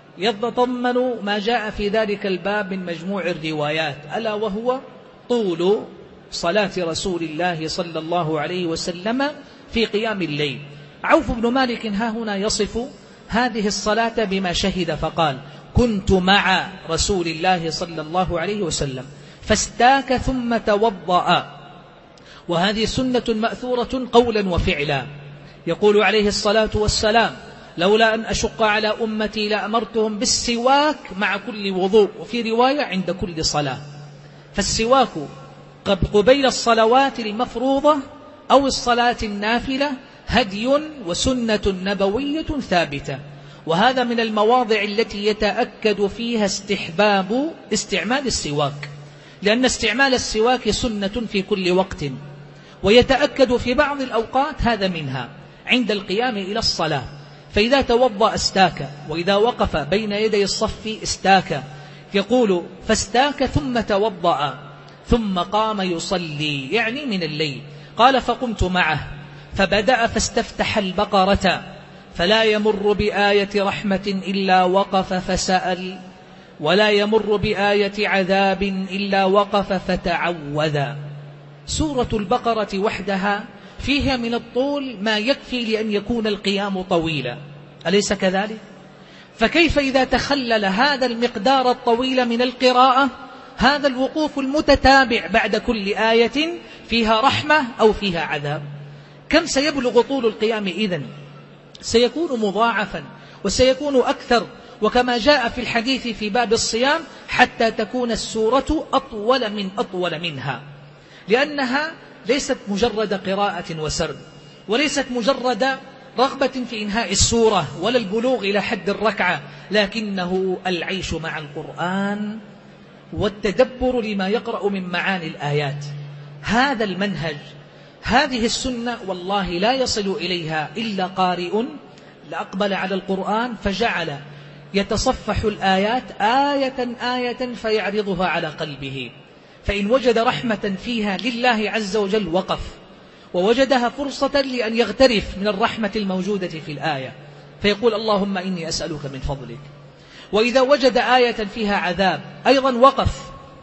B: يتضمن ما جاء في ذلك الباب من مجموع الروايات، ألا وهو طول صلاة رسول الله صلى الله عليه وسلم في قيام الليل. عوف بن مالك ها هنا يصف هذه الصلاة بما شهد، فقال كنت مع رسول الله صلى الله عليه وسلم فاستاك ثم توضأ، وهذه سنة مأثورة قولا وفعلا. يقول عليه الصلاة والسلام لولا أن أشق على أمتي لأمرتهم بالسواك مع كل وضوء، وفي رواية عند كل صلاة. فالسواك قبيل الصلوات المفروضة أو الصلاة النافلة هدي وسنة نبوية ثابتة، وهذا من المواضع التي يتأكد فيها استحباب استعمال السواك، لأن استعمال السواك سنة في كل وقت، ويتأكد في بعض الأوقات هذا منها عند القيام إلى الصلاة، فإذا توضأ استاك، وإذا وقف بين يدي الصف استاك، يقول فاستاك ثم توضأ ثم قام يصلي، يعني من الليل. قال فقمت معه فبدأ فاستفتح البقرة فلا يمر بآية رحمة إلا وقف فسأل، ولا يمر بآية عذاب إلا وقف فتعوذ. سورة البقرة وحدها فيها من الطول ما يكفي لأن يكون القيام طويلا، أليس كذلك؟ فكيف إذا تخلل هذا المقدار الطويل من القراءة هذا الوقوف المتتابع بعد كل آية فيها رحمة أو فيها عذاب؟ كم سيبلغ طول القيام إذن؟ سيكون مضاعفا وسيكون أكثر، وكما جاء في الحديث في باب الصيام حتى تكون السورة أطول من أطول منها، لأنها ليست مجرد قراءة وسرد، وليست مجرد رغبة في إنهاء السورة ولا البلوغ إلى حد الركعة، لكنه العيش مع القرآن والتدبر لما يقرأ من معاني الآيات. هذا المنهج، هذه السنة والله لا يصل إليها إلا قارئ لأقبل على القرآن فجعل يتصفح الآيات آية آية فيعرضها على قلبه، فإن وجد رحمة فيها لله عز وجل وقف، ووجدها فرصة لأن يغترف من الرحمة الموجودة في الآية فيقول اللهم إني أسألك من فضلك. وإذا وجد آية فيها عذاب أيضا وقف،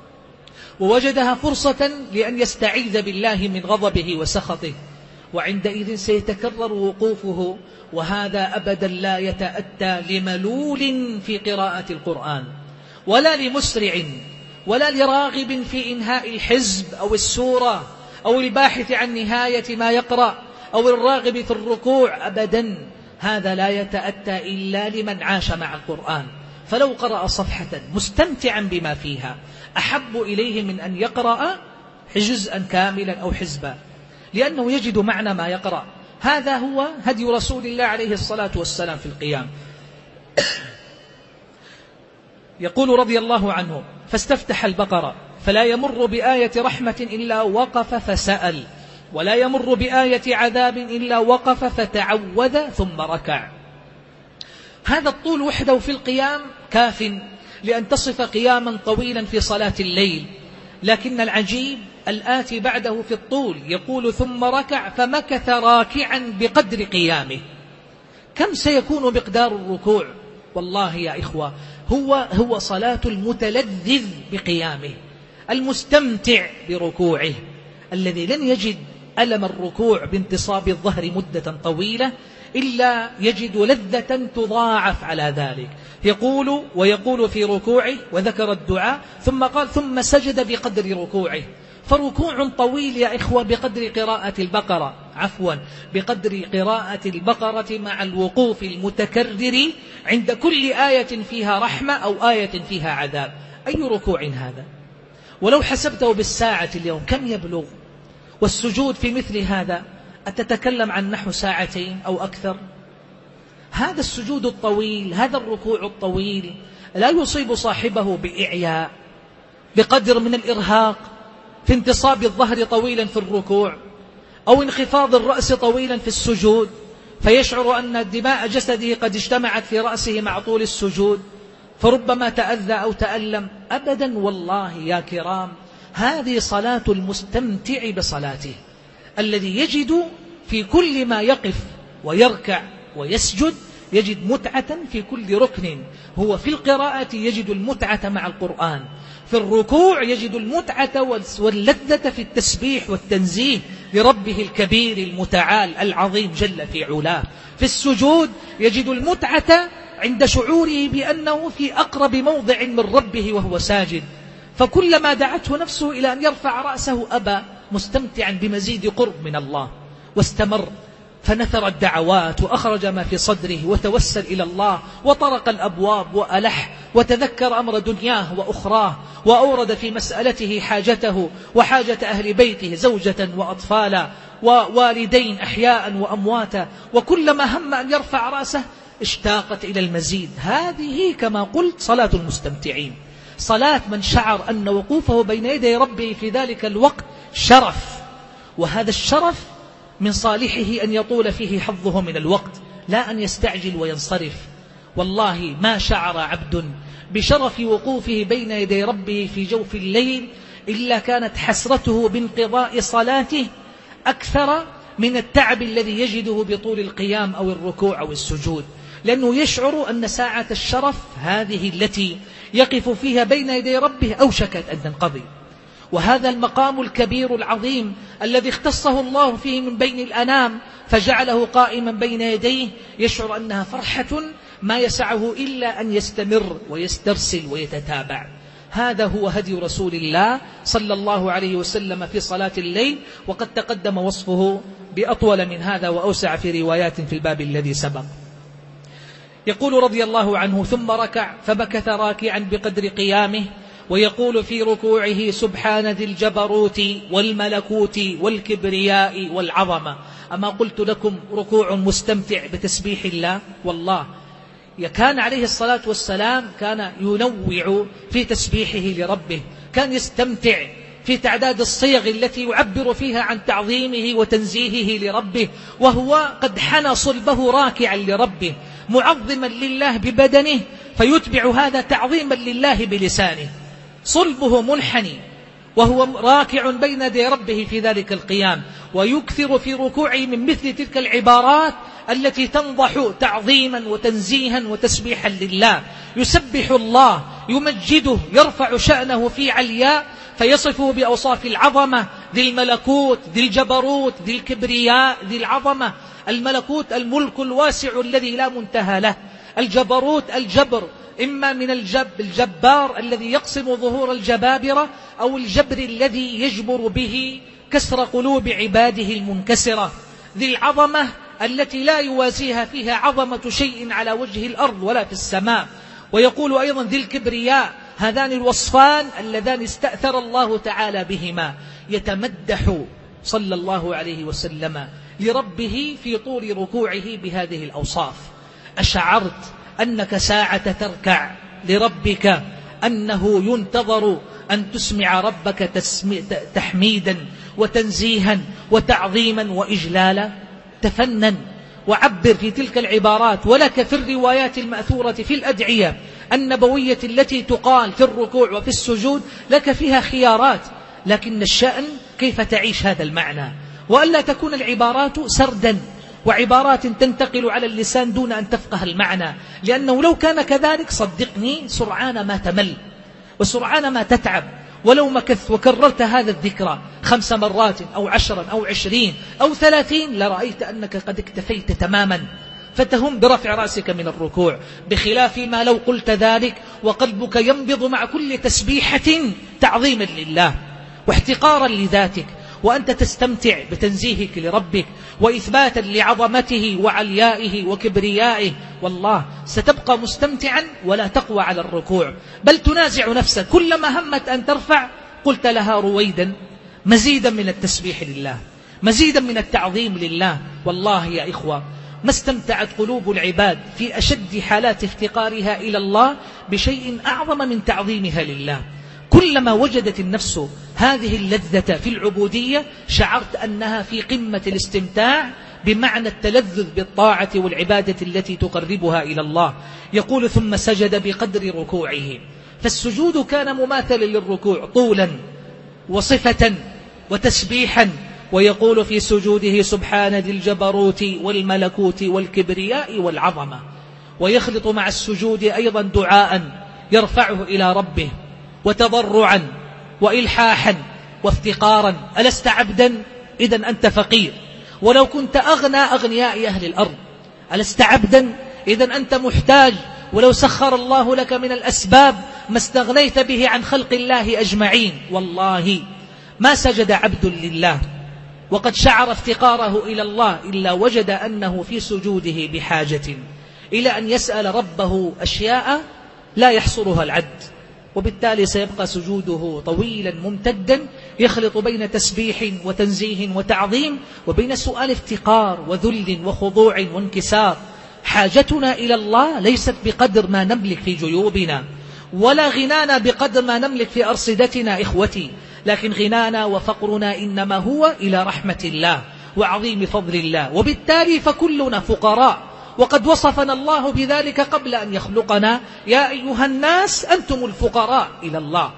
B: ووجدها فرصة لأن يستعيذ بالله من غضبه وسخطه، وعندئذ سيتكرر وقوفه. وهذا أبدا لا يتأتى لملول في قراءة القرآن، ولا لمسرع، ولا لراغب في إنهاء الحزب أو السورة، أو الباحث عن نهاية ما يقرأ، أو الراغب في الركوع، أبدا هذا لا يتأتى إلا لمن عاش مع القرآن. فلو قرأ صفحة مستمتعا بما فيها أحب إليه من أن يقرأ جزءا كاملا أو حزبا، لأنه يجد معنى ما يقرأ. هذا هو هدي رسول الله عليه الصلاة والسلام في القيام. يقول رضي الله عنه فاستفتح البقرة فلا يمر بآية رحمة إلا وقف فسأل، ولا يمر بآية عذاب إلا وقف فتعوذ ثم ركع. هذا الطول وحده في القيام كاف لأن تصف قياما طويلا في صلاة الليل، لكن العجيب الآتي بعده في الطول، يقول ثم ركع فمكث راكعا بقدر قيامه. كم سيكون مقدار الركوع؟ والله يا إخوة هو, هو صلاة المتلذذ بقيامه، المستمتع بركوعه، الذي لن يجد ألم الركوع بانتصاب الظهر مدة طويلة إلا يجد لذة تضاعف على ذلك. يقول ويقول في ركوعه وذكر الدعاء ثم قال ثم سجد بقدر ركوعه. فركوع طويل يا إخوة بقدر قراءة البقرة، عفوا بقدر قراءة البقرة مع الوقوف المتكرر عند كل آية فيها رحمة أو آية فيها عذاب. أي ركوع هذا؟ ولو حسبته بالساعة اليوم كم يبلغ؟ والسجود في مثل هذا أتتكلم عن نحو ساعتين أو أكثر. هذا السجود الطويل، هذا الركوع الطويل لا يصيب صاحبه بإعياء بقدر من الإرهاق في انتصاب الظهر طويلا في الركوع، أو انخفاض الرأس طويلا في السجود فيشعر أن دماء جسده قد اجتمعت في رأسه مع طول السجود فربما تأذى أو تألم. أبدا والله يا كرام، هذه صلاة المستمتع بصلاته، الذي يجد في كل ما يقف ويركع ويسجد يجد متعة في كل ركن. هو في القراءة يجد المتعة مع القرآن، في الركوع يجد المتعة واللذة في التسبيح والتنزيه لربه الكبير المتعال العظيم جل في علاه، في السجود يجد المتعة عند شعوره بأنه في أقرب موضع من ربه وهو ساجد، فكلما دعته نفسه إلى أن يرفع رأسه أبى، مستمتعا بمزيد قرب من الله. واستمر فنثر الدعوات وأخرج ما في صدره وتوسل إلى الله وطرق الأبواب وألح وتذكر أمر دنياه وأخراه، وأورد في مسألته حاجته وحاجة أهل بيته زوجة وأطفالا ووالدين أحياء وأمواتا، وكلما هم أن يرفع رأسه اشتاقت إلى المزيد. هذه كما قلت صلاة المستمتعين، صلاة من شعر أن وقوفه بين يدي ربه في ذلك الوقت شرف، وهذا الشرف من صالحه أن يطول فيه حظه من الوقت لا أن يستعجل وينصرف. والله ما شعر عبد بشرف وقوفه بين يدي ربه في جوف الليل إلا كانت حسرته بانقضاء صلاته أكثر من التعب الذي يجده بطول القيام أو الركوع أو السجود، لأنه يشعر أن ساعة الشرف هذه التي يقف فيها بين يدي ربه أوشكت أن تنقضي. وهذا المقام الكبير العظيم الذي اختصه الله فيه من بين الأنام فجعله قائما بين يديه، يشعر أنها فرحة ما يسعه إلا أن يستمر ويسترسل ويتتابع. هذا هو هدي رسول الله صلى الله عليه وسلم في صلاة الليل، وقد تقدم وصفه بأطول من هذا وأوسع في روايات في الباب الذي سبق. يقول رضي الله عنه: ثم ركع فبكت راكعا بقدر قيامه، ويقول في ركوعه: سبحان ذي الجبروت والملكوت والكبرياء والعظمة. أما قلت لكم ركوع مستمتع بتسبيح الله؟ والله كان عليه الصلاة والسلام كان ينوع في تسبيحه لربه، كان يستمتع في تعداد الصيغ التي يعبر فيها عن تعظيمه وتنزيهه لربه، وهو قد حنى صلبه راكعا لربه معظما لله ببدنه، فيتبع هذا تعظيما لله بلسانه. صلبه منحني وهو راكع بين يدي ربه في ذلك القيام، ويكثر في ركوعه من مثل تلك العبارات التي تنضح تعظيما وتنزيها وتسبيحا لله. يسبح الله، يمجده، يرفع شأنه في علياء، فيصفه بأوصاف العظمة: ذي الملكوت، ذي الجبروت، ذي الكبرياء، ذي العظمة. الملكوت الملك الواسع الذي لا منتهى له، الجبروت الجبر، إما من الجب الجبار الذي يقسم ظهور الجبابرة، أو الجبر الذي يجبر به كسر قلوب عباده المنكسرة. ذي العظمة التي لا يوازيها فيها عظمة شيء على وجه الأرض ولا في السماء. ويقول أيضا: ذي الكبرياء، هذان الوصفان اللذان استأثر الله تعالى بهما. يتمدح صلى الله عليه وسلم لربه في طول ركوعه بهذه الأوصاف. أشعرت أنك ساعة تركع لربك أنه ينتظر أن تسمع ربك تحميدا وتنزيها وتعظيما وإجلالا؟ تفنن وعبر في تلك العبارات. ولك في الروايات المأثورة في الأدعية النبوية التي تقال في الركوع وفي السجود لك فيها خيارات، لكن الشأن كيف تعيش هذا المعنى، وألا تكون العبارات سردا وعبارات تنتقل على اللسان دون أن تفقه المعنى، لأنه لو كان كذلك صدقني سرعان ما تمل وسرعان ما تتعب. ولو مكث وكررت هذا الذكرى خمس مرات أو عشرا أو عشرين أو ثلاثين لرأيت أنك قد اكتفيت تماما، فتهم برفع رأسك من الركوع، بخلاف ما لو قلت ذلك وقلبك ينبض مع كل تسبيحة تعظيما لله واحتقارا لذاتك، وأنت تستمتع بتنزيهك لربك وإثباتا لعظمته وعليائه وكبريائه. والله ستبقى مستمتعا ولا تقوى على الركوع، بل تنازع نفسك. كلما همت أن ترفع قلت لها رويدا مزيدا من التسبيح لله، مزيدا من التعظيم لله. والله يا إخوة ما استمتعت قلوب العباد في أشد حالات افتقارها إلى الله بشيء أعظم من تعظيمها لله. كلما وجدت النفس هذه اللذة في العبودية شعرت أنها في قمة الاستمتاع بمعنى التلذذ بالطاعة والعبادة التي تقربها إلى الله. يقول: ثم سجد بقدر ركوعه. فالسجود كان مماثلا للركوع طولا وصفة وتسبيحا. ويقول في سجوده: سبحان ذي الجبروت والملكوت والكبرياء والعظمة. ويخلط مع السجود أيضا دعاء يرفعه إلى ربه وتضرعا وإلحاحا وافتقارا. ألست عبدا؟ إذن أنت فقير، ولو كنت أغنى أغنياء أهل الأرض. ألست عبدا؟ إذن أنت محتاج، ولو سخر الله لك من الأسباب ما استغنيت به عن خلق الله أجمعين. والله ما سجد عبد لله وقد شعر افتقاره إلى الله إلا وجد أنه في سجوده بحاجة إلى أن يسأل ربه أشياء لا يحصرها العد، وبالتالي سيبقى سجوده طويلا ممتدا يخلط بين تسبيح وتنزيه وتعظيم وبين سؤال افتقار وذل وخضوع وانكسار. حاجتنا إلى الله ليست بقدر ما نملك في جيوبنا، ولا غنانا بقدر ما نملك في أرصدتنا إخوتي، لكن غنانا وفقرنا إنما هو إلى رحمة الله وعظيم فضل الله. وبالتالي فكلنا فقراء، وقد وصفنا الله بذلك قبل أن يخلقنا: يا أيها الناس أنتم الفقراء إلى الله.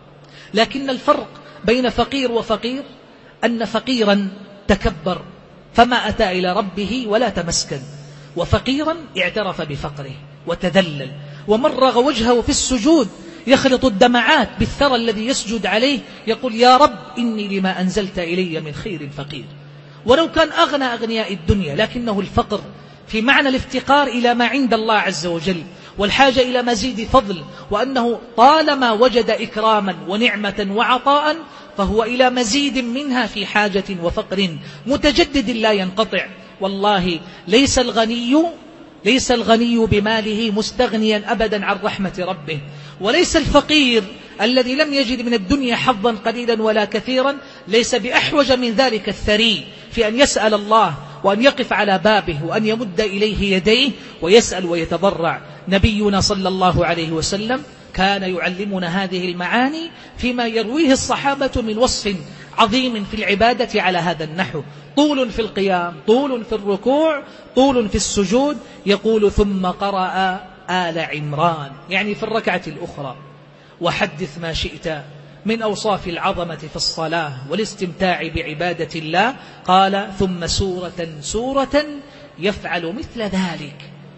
B: لكن الفرق بين فقير وفقير أن فقيرا تكبر فما أتى إلى ربه ولا تمسكن، وفقيرا اعترف بفقره وتذلل ومرغ وجهه في السجود يخلط الدمعات بالثرى الذي يسجد عليه، يقول: يا رب إني لما أنزلت إلي من خير فقير. ولو كان أغنى أغنياء الدنيا، لكنه الفقر في معنى الافتقار إلى ما عند الله عز وجل والحاجة إلى مزيد فضل، وأنه طالما وجد إكراما ونعمة وعطاء فهو إلى مزيد منها في حاجة وفقر متجدد لا ينقطع. والله ليس الغني ليس الغني بماله مستغنيا أبدا عن رحمة ربه، وليس الفقير الذي لم يجد من الدنيا حظا قليلا ولا كثيرا ليس بأحوج من ذلك الثري في أن يسأل الله وأن يقف على بابه وأن يمد إليه يديه ويسأل ويتضرع. نبينا صلى الله عليه وسلم كان يعلمنا هذه المعاني فيما يرويه الصحابة من وصف عظيم في العبادة على هذا النحو: طول في القيام، طول في الركوع، طول في السجود. يقول: ثم قرأ آل عمران، يعني في الركعة الأخرى: وحدث ما شئت من أوصاف العظمة في الصلاة والاستمتاع بعبادة الله. قال: ثم سورة سورة يفعل مثل ذلك،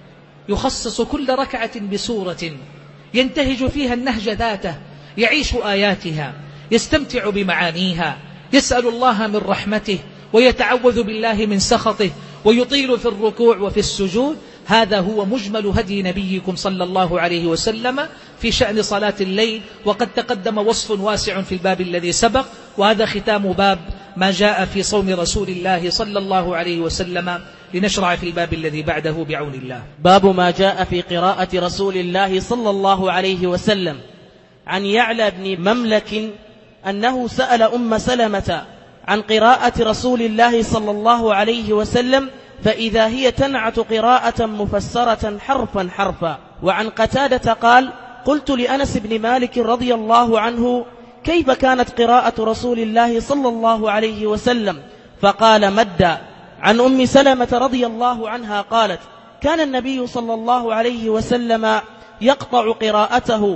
B: يخصص كل ركعة بسورة ينتهج فيها النهج ذاته، يعيش آياتها، يستمتع بمعانيها، يسأل الله من رحمته ويتعوذ بالله من سخطه، ويطيل في الركوع وفي السجود. هذا هو مجمل هدي نبيكم صلى الله عليه وسلم في شأن صلاة الليل، وقد تقدم وصف واسع في الباب الذي سبق، وهذا ختام باب ما جاء في صوم رسول الله صلى الله عليه وسلم. لنشرع في الباب الذي بعده بعون الله.
C: باب ما جاء في قراءة رسول الله صلى الله عليه وسلم. عن يعلى بن مملك أنه سأل أم سلمة عن قراءة رسول الله صلى الله عليه وسلم، فإذا هي تنعت قراءة مفسرة حرفا حرفا. وعن قتادة قال: قلت لأنس بن مالك رضي الله عنه: كيف كانت قراءة رسول الله صلى الله عليه وسلم؟ فقال: مدا. عن أم سلمة رضي الله عنها قالت: كان النبي صلى الله عليه وسلم يقطع قراءته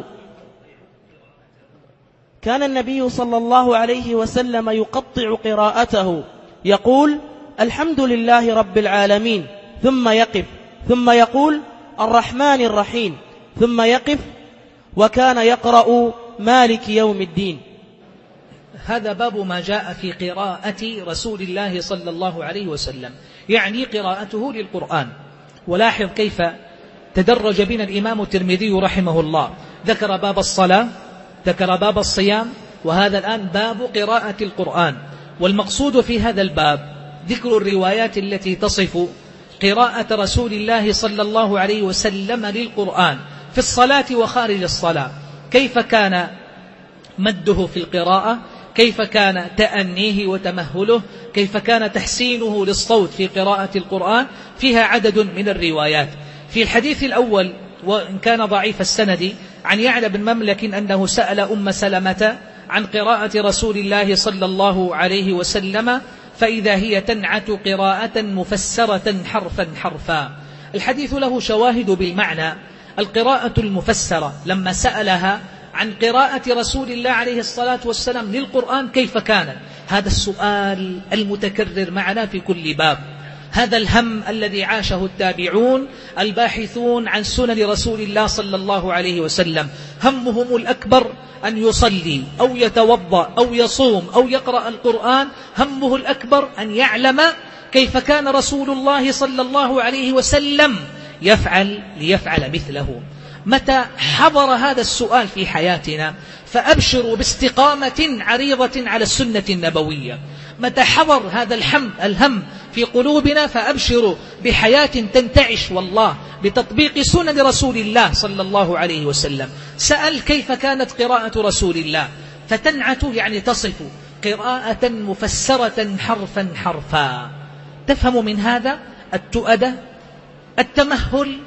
C: كان النبي صلى الله عليه وسلم يقطع قراءته يقول: الحمد لله رب العالمين، ثم يقف، ثم يقول: الرحمن الرحيم، ثم يقف، وكان يقرأ مالك يوم الدين.
B: هذا باب ما جاء في قراءة رسول الله صلى الله عليه وسلم، يعني قراءته للقرآن. ولاحظ كيف تدرج بنا الإمام الترمذي رحمه الله، ذكر باب الصلاة، ذكر باب الصيام، وهذا الآن باب قراءة القرآن. والمقصود في هذا الباب ذكر الروايات التي تصف قراءة رسول الله صلى الله عليه وسلم للقرآن في الصلاة وخارج الصلاة، كيف كان مده في القراءة، كيف كان تأنيه وتمهله، كيف كان تحسينه للصوت في قراءة القرآن. فيها عدد من الروايات. في الحديث الأول، وإن كان ضعيف السند، عن يعلى بن مملك أنه سأل أم سلمة عن قراءة رسول الله صلى الله عليه وسلم، فإذا هي تنعت قراءة مفسرة حرفا حرفا. الحديث له شواهد بالمعنى. القراءة المفسرة لما سألها عن قراءة رسول الله عليه الصلاة والسلام للقرآن كيف كانت، هذا السؤال المتكرر معنا في كل باب، هذا الهم الذي عاشه التابعون الباحثون عن سنن رسول الله صلى الله عليه وسلم. همهم الأكبر أن يصلي أو يتوضأ أو يصوم أو يقرأ القرآن، همه الأكبر أن يعلم كيف كان رسول الله صلى الله عليه وسلم يفعل ليفعل مثله. متى حضر هذا السؤال في حياتنا فأبشروا باستقامة عريضة على السنة النبوية. متى حضر هذا الهم الهم في قلوبنا فأبشروا بحياة تنتعش والله بتطبيق سنن رسول الله صلى الله عليه وسلم. سأل كيف كانت قراءة رسول الله، فتنعت يعني تصف قراءة مفسرة حرفا حرفا. تفهم من هذا التؤدة، التمهل،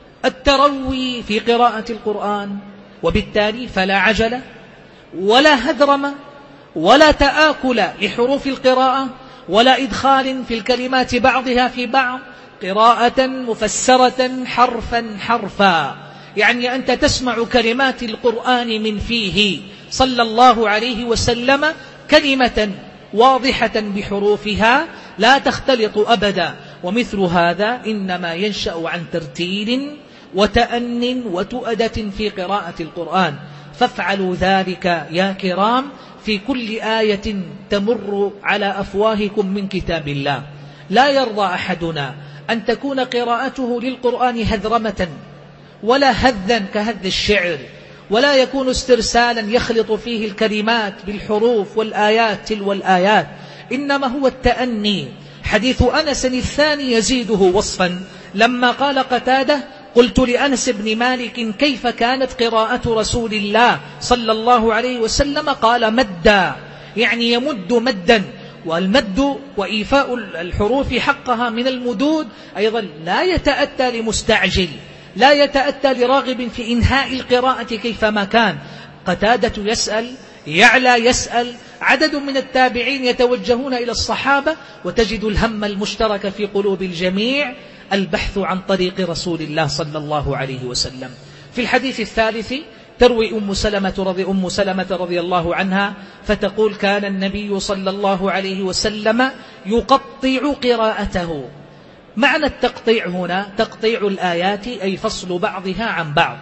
B: التروي في قراءة القرآن، وبالتالي فلا عجلة ولا هدرمة ولا تآكل لحروف القراءة، ولا إدخال في الكلمات بعضها في بعض، قراءة مفسرة حرفا حرفا، يعني أنت تسمع كلمات القرآن من فيه صلى الله عليه وسلم كلمة واضحة بحروفها لا تختلط أبدا. ومثل هذا إنما ينشأ عن ترتيل وتأن وتؤدة في قراءة القرآن، فافعلوا ذلك يا كرام في كل آية تمر على أفواهكم من كتاب الله. لا يرضى أحدنا أن تكون قراءته للقرآن هذرمة ولا هذا كهذ الشعر، ولا يكون استرسالا يخلط فيه الكلمات بالحروف والآيات تلو الآيات، إنما هو التأني. حديث أنس الثاني يزيده وصفا لما قال قتادة: قلت لأنس بن مالك كيف كانت قراءة رسول الله صلى الله عليه وسلم؟ قال: مدا، يعني يمد مدا، والمد وإيفاء الحروف حقها من المدود أيضا لا يتأتى لمستعجل، لا يتأتى لراغب في إنهاء القراءة كيفما كان. قتادة يسأل، يعلى يسأل، عدد من التابعين يتوجهون إلى الصحابة، وتجد الهم المشترك في قلوب الجميع البحث عن طريق رسول الله صلى الله عليه وسلم. في الحديث الثالث تروي أم سلمة رضي, أم سلمة رضي الله عنها فتقول: كان النبي صلى الله عليه وسلم يقطع قراءته. معنى التقطيع هنا تقطيع الآيات، أي فصل بعضها عن بعض.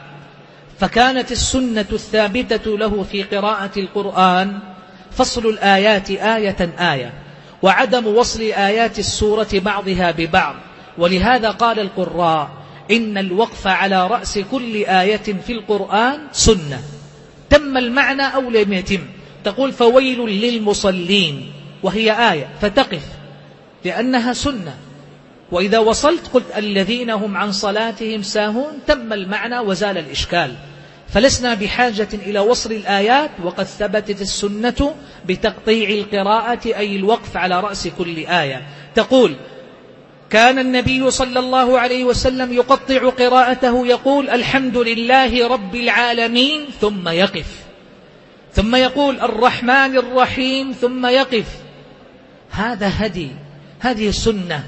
B: فكانت السنة الثابتة له في قراءة القرآن فصل الآيات آية آية، وعدم وصل آيات السورة بعضها ببعض. ولهذا قال القراء: إن الوقف على رأس كل آية في القرآن سنة. تم المعنى أو لم يتم؟ تقول: فويل للمصلين، وهي آية فتقف لأنها سنة. وإذا وصلت قلت: الذين هم عن صلاتهم ساهون، تم المعنى وزال الإشكال. فلسنا بحاجة إلى وصل الآيات، وقد ثبتت السنة بتقطيع القراءة، أي الوقف على رأس كل آية. تقول: كان النبي صلى الله عليه وسلم يقطع قراءته، يقول: الحمد لله رب العالمين، ثم يقف، ثم يقول: الرحمن الرحيم، ثم يقف. هذا هدي، هذه السنة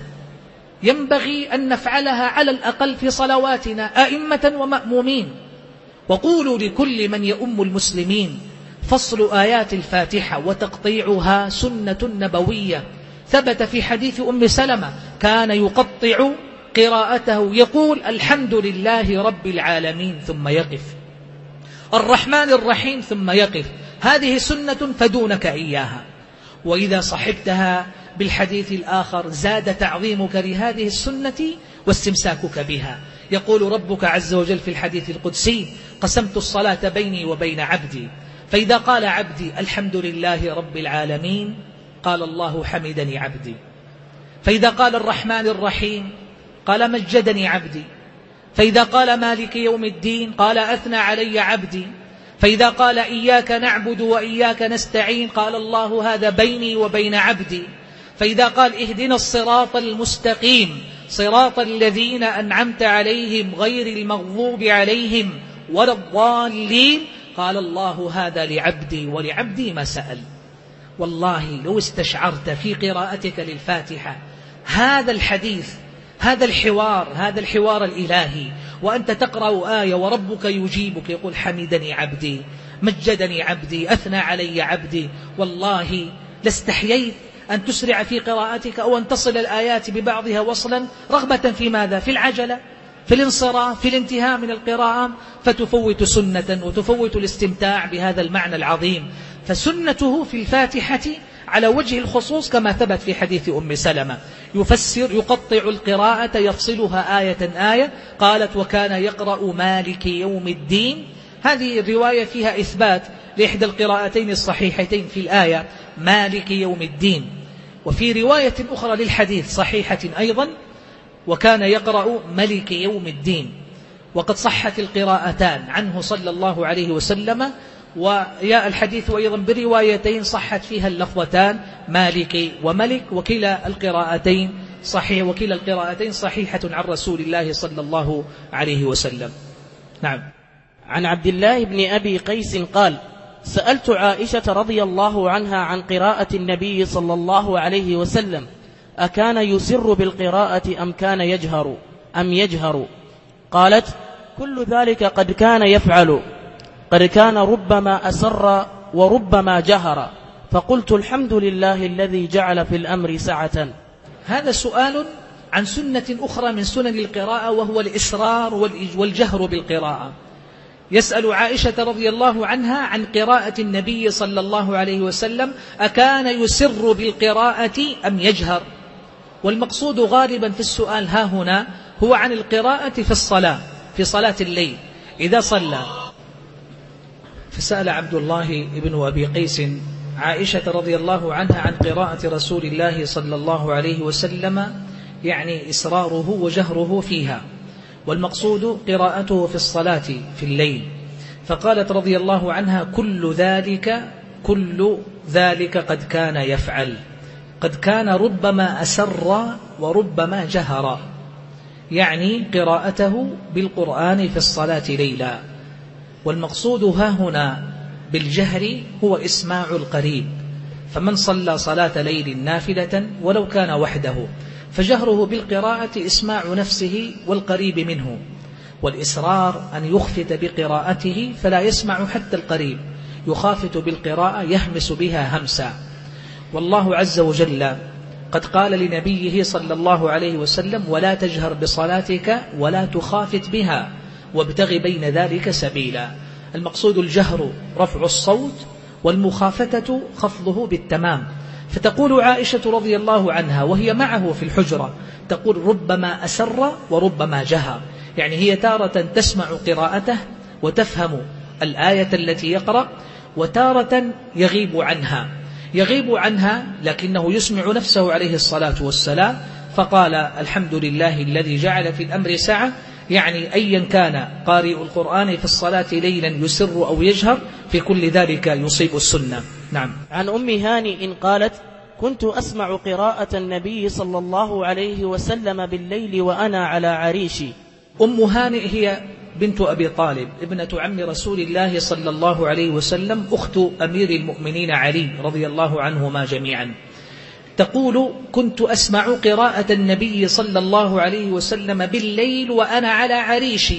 B: ينبغي أن نفعلها على الأقل في صلواتنا أئمة ومأمومين. وقولوا لكل من يؤم المسلمين: فصل آيات الفاتحة وتقطيعها سنة نبوية، ثبت في حديث أم سلمة كان يقطع قراءته، يقول: الحمد لله رب العالمين، ثم يقف، الرحمن الرحيم، ثم يقف. هذه سنة فدونك إياها. وإذا صحبتها بالحديث الآخر زاد تعظيمك لهذه السنة واستمساكك بها. يقول ربك عز وجل في الحديث القدسي: قسمت الصلاة بيني وبين عبدي، فإذا قال عبدي الحمد لله رب العالمين، قال الله: حمدني عبدي. فإذا قال الرحمن الرحيم، قال: مجدني عبدي. فإذا قال مالك يوم الدين، قال: أثنى علي عبدي. فإذا قال إياك نعبد وإياك نستعين، قال الله: هذا بيني وبين عبدي. فإذا قال اهدنا الصراط المستقيم صراط الذين أنعمت عليهم غير المغضوب عليهم ولا الضالين، قال الله: هذا لعبدي ولعبدي ما سأل. والله لو استشعرت في قراءتك للفاتحة هذا الحديث، هذا الحوار، هذا الحوار الإلهي، وأنت تقرأ آية وربك يجيبك يقول: حمدني عبدي، مجدني عبدي، أثنى علي عبدي، والله لاستحييت أن تسرع في قراءتك أو أن تصل الآيات ببعضها وصلا، رغبة في ماذا؟ في العجلة، في الانصراف، في الانتهاء من القراءة، فتفوت سنة وتفوت الاستمتاع بهذا المعنى العظيم. فسنته في الفاتحة على وجه الخصوص كما ثبت في حديث أم سلمة، يفسر يقطع القراءة يفصلها آية آية. قالت: وكان يقرأ مالك يوم الدين. هذه الرواية فيها إثبات لإحدى القراءتين الصحيحتين في الآية، مالك يوم الدين. وفي رواية أخرى للحديث صحيحة أيضا: وكان يقرأ ملك يوم الدين. وقد صحت القراءتان عنه صلى الله عليه وسلم، ويا الحديث أيضا بروايتين صحت فيها اللفظتان مالك وملك، وكلا القراءتين صحيح، وكلا القراءتين صحيحة عن رسول الله صلى الله عليه وسلم. نعم.
C: عن عبد الله بن أبي قيس قال: سألت عائشة رضي الله عنها عن قراءة النبي صلى الله عليه وسلم أكان يسر بالقراءة أم كان يجهر أم يجهر؟ قالت: كل ذلك قد كان يفعل، قد كان ربما أسر وربما جهر. فقلت: الحمد لله الذي جعل في الأمر سعة.
B: هذا سؤال عن سنة أخرى من سنن القراءة، وهو الإسرار والجهر بالقراءة. يسأل عائشة رضي الله عنها عن قراءة النبي صلى الله عليه وسلم أكان يسر بالقراءة أم يجهر؟ والمقصود غالبا في السؤال ها هنا هو عن القراءة في الصلاة، في صلاة الليل إذا صلى. فسأل عبد الله بن أبي قيس عائشة رضي الله عنها عن قراءة رسول الله صلى الله عليه وسلم، يعني إسراره وجهره فيها، والمقصود قراءته في الصلاة في الليل. فقالت رضي الله عنها: كل ذلك كل ذلك قد كان يفعل، قد كان ربما أسر وربما جهر، يعني قراءته بالقرآن في الصلاة ليلا. والمقصود ها هنا بالجهر هو إسماع القريب، فمن صلى صلاة ليل نافلة ولو كان وحده فجهره بالقراءة إسماع نفسه والقريب منه، والإسرار أن يخفت بقراءته فلا يسمع حتى القريب، يخافت بالقراءة يهمس بها همسا. والله عز وجل قد قال لنبيه صلى الله عليه وسلم: ولا تجهر بصلاتك ولا تخافت بها وابتغ بين ذلك سبيلا. المقصود الجهر رفع الصوت، والمخافتة خفضه بالتمام. فتقول عائشة رضي الله عنها وهي معه في الحجرة، تقول: ربما أسر وربما جهر، يعني هي تارة تسمع قراءته وتفهم الآية التي يقرأ، وتارة يغيب عنها يغيب عنها لكنه يسمع نفسه عليه الصلاة والسلام. فقال: الحمد لله الذي جعل في الأمر سعة، يعني أيا كان قارئ القرآن في الصلاة ليلا يسر أو يجهر، في كل ذلك يصيب السنة. نعم.
C: عن أم هانئ قالت: كنت أسمع قراءة النبي صلى الله عليه وسلم بالليل وأنا على عريشي.
B: أم هانئ هي بنت أبي طالب ابنة عم رسول الله صلى الله عليه وسلم، أخت أمير المؤمنين علي رضي الله عنهما جميعا. تقول: كنت أسمع قراءة النبي صلى الله عليه وسلم بالليل وأنا على عريشي،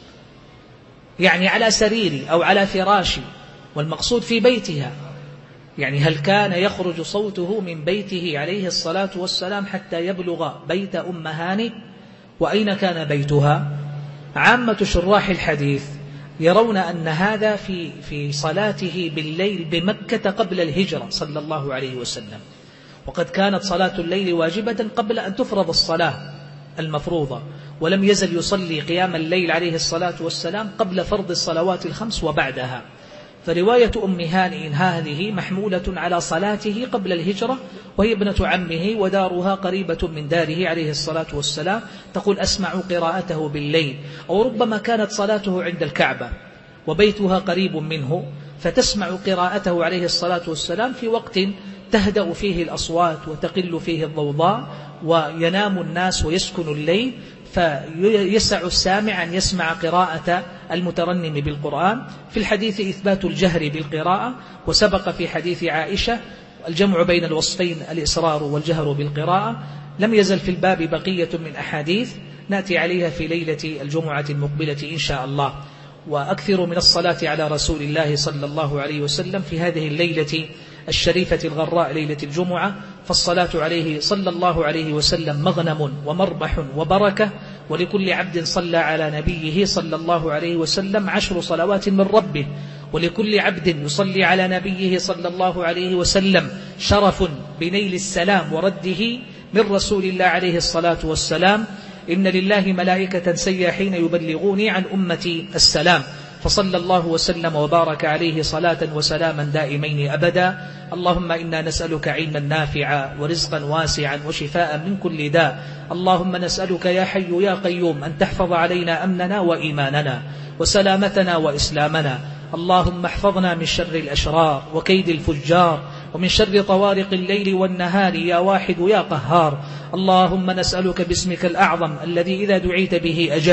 B: يعني على سريري أو على فراشي، والمقصود في بيتها، يعني هل كان يخرج صوته من بيته عليه الصلاة والسلام حتى يبلغ بيت أم هانئ؟ وأين كان بيتها؟ عامة شراح الحديث يرون أن هذا في في صلاته بالليل بمكة قبل الهجرة صلى الله عليه وسلم، وقد كانت صلاة الليل واجبة قبل أن تفرض الصلاة المفروضة، ولم يزل يصلي قيام الليل عليه الصلاة والسلام قبل فرض الصلوات الخمس وبعدها. فرواية أم هانئ هذه محمولة على صلاته قبل الهجرة، وهي ابنة عمه ودارها قريبة من داره عليه الصلاة والسلام. تقول: أسمع قراءته بالليل، أو ربما كانت صلاته عند الكعبة وبيتها قريب منه، فتسمع قراءته عليه الصلاة والسلام في وقت تهدأ فيه الأصوات وتقل فيه الضوضاء وينام الناس ويسكن الليل، فيسع السامع أن يسمع قراءة المترنم بالقرآن. في الحديث إثبات الجهر بالقراءة، وسبق في حديث عائشة الجمع بين الوصفين الإسرار والجهر بالقراءة. لم يزل في الباب بقية من أحاديث نأتي عليها في ليلة الجمعة المقبلة إن شاء الله. وأكثر من الصلاة على رسول الله صلى الله عليه وسلم في هذه الليلة الشريفة الغراء ليلة الجمعة، فالصلاة عليه صلى الله عليه وسلم مغنم ومربح وبركة، ولكل عبد صلى على نبيه صلى الله عليه وسلم عشر صلوات من ربه، ولكل عبد يصلي على نبيه صلى الله عليه وسلم شرف بنيل السلام ورده من رسول الله عليه الصلاة والسلام. إن لله ملائكة سياحين يبلغوني عن أمتي السلام، فصلى الله وسلم وبارك عليه صلاة وسلاما دائمين أبدا. اللهم إنا نسألك علما نافعا ورزقا واسعا وشفاء من كل داء. اللهم نسألك يا حي يا قيوم أن تحفظ علينا أمننا وإيماننا وسلامتنا وإسلامنا. اللهم احفظنا من شر الأشرار وكيد الفجار، ومن شر طوارق الليل والنهار يا واحد يا قهار. اللهم نسألك باسمك الأعظم الذي إذا دعيت به أجبت،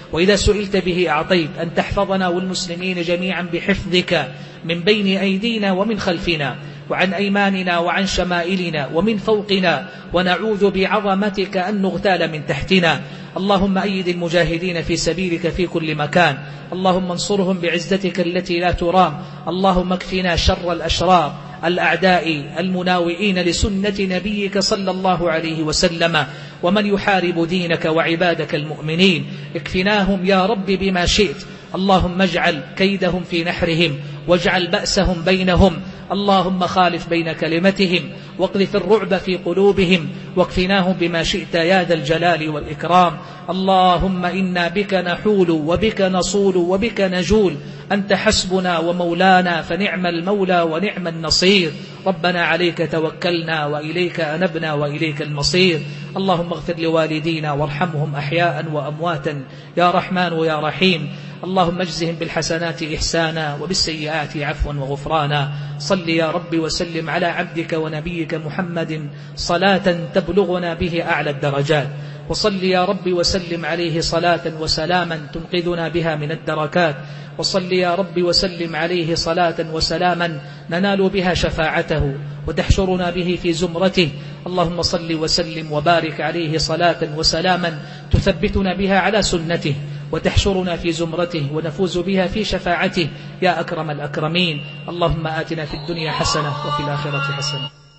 B: وإذا سئلت به أعطيت، أن تحفظنا والمسلمين جميعا بحفظك من بين أيدينا ومن خلفنا وعن أيماننا وعن شمائلنا ومن فوقنا، ونعوذ بعظمتك أن نغتال من تحتنا. اللهم أيد المجاهدين في سبيلك في كل مكان، اللهم انصرهم بعزتك التي لا ترام. اللهم اكفنا شر الأشرار الأعداء المناوئين لسنة نبيك صلى الله عليه وسلم، ومن يحارب دينك وعبادك المؤمنين، اكفناهم يا رب بما شئت. اللهم اجعل كيدهم في نحرهم واجعل بأسهم بينهم، اللهم خالف بين كلمتهم واقذف الرعب في قلوبهم، واكفناهم بما شئت يا ذا الجلال والإكرام. اللهم إنا بك نحول وبك نصول وبك نجول، أنت حسبنا ومولانا فنعم المولى ونعم النصير. ربنا عليك توكلنا وإليك أنبنا وإليك المصير. اللهم اغفر لوالدينا وارحمهم أحياء وأمواتا يا رحمن ويا رحيم. اللهم اجزهم بالحسنات إحسانا وبالسيئات عفوا وغفرانا. صل يا رب وسلم على عبدك ونبيك محمد صلاة تبلغنا به أعلى الدرجات، وصل يا رب وسلم عليه صلاة وسلاما تنقذنا بها من الدركات، وصل يا رب وسلم عليه صلاة وسلاما ننال بها شفاعته وتحشرنا به في زمرته. اللهم صل وسلم وبارك عليه صلاة وسلاما تثبتنا بها على سنته وتحشرنا في زمرته ونفوز بها في شفاعته يا أكرم الأكرمين. اللهم آتنا في الدنيا حسنة وفي الآخرة حسنة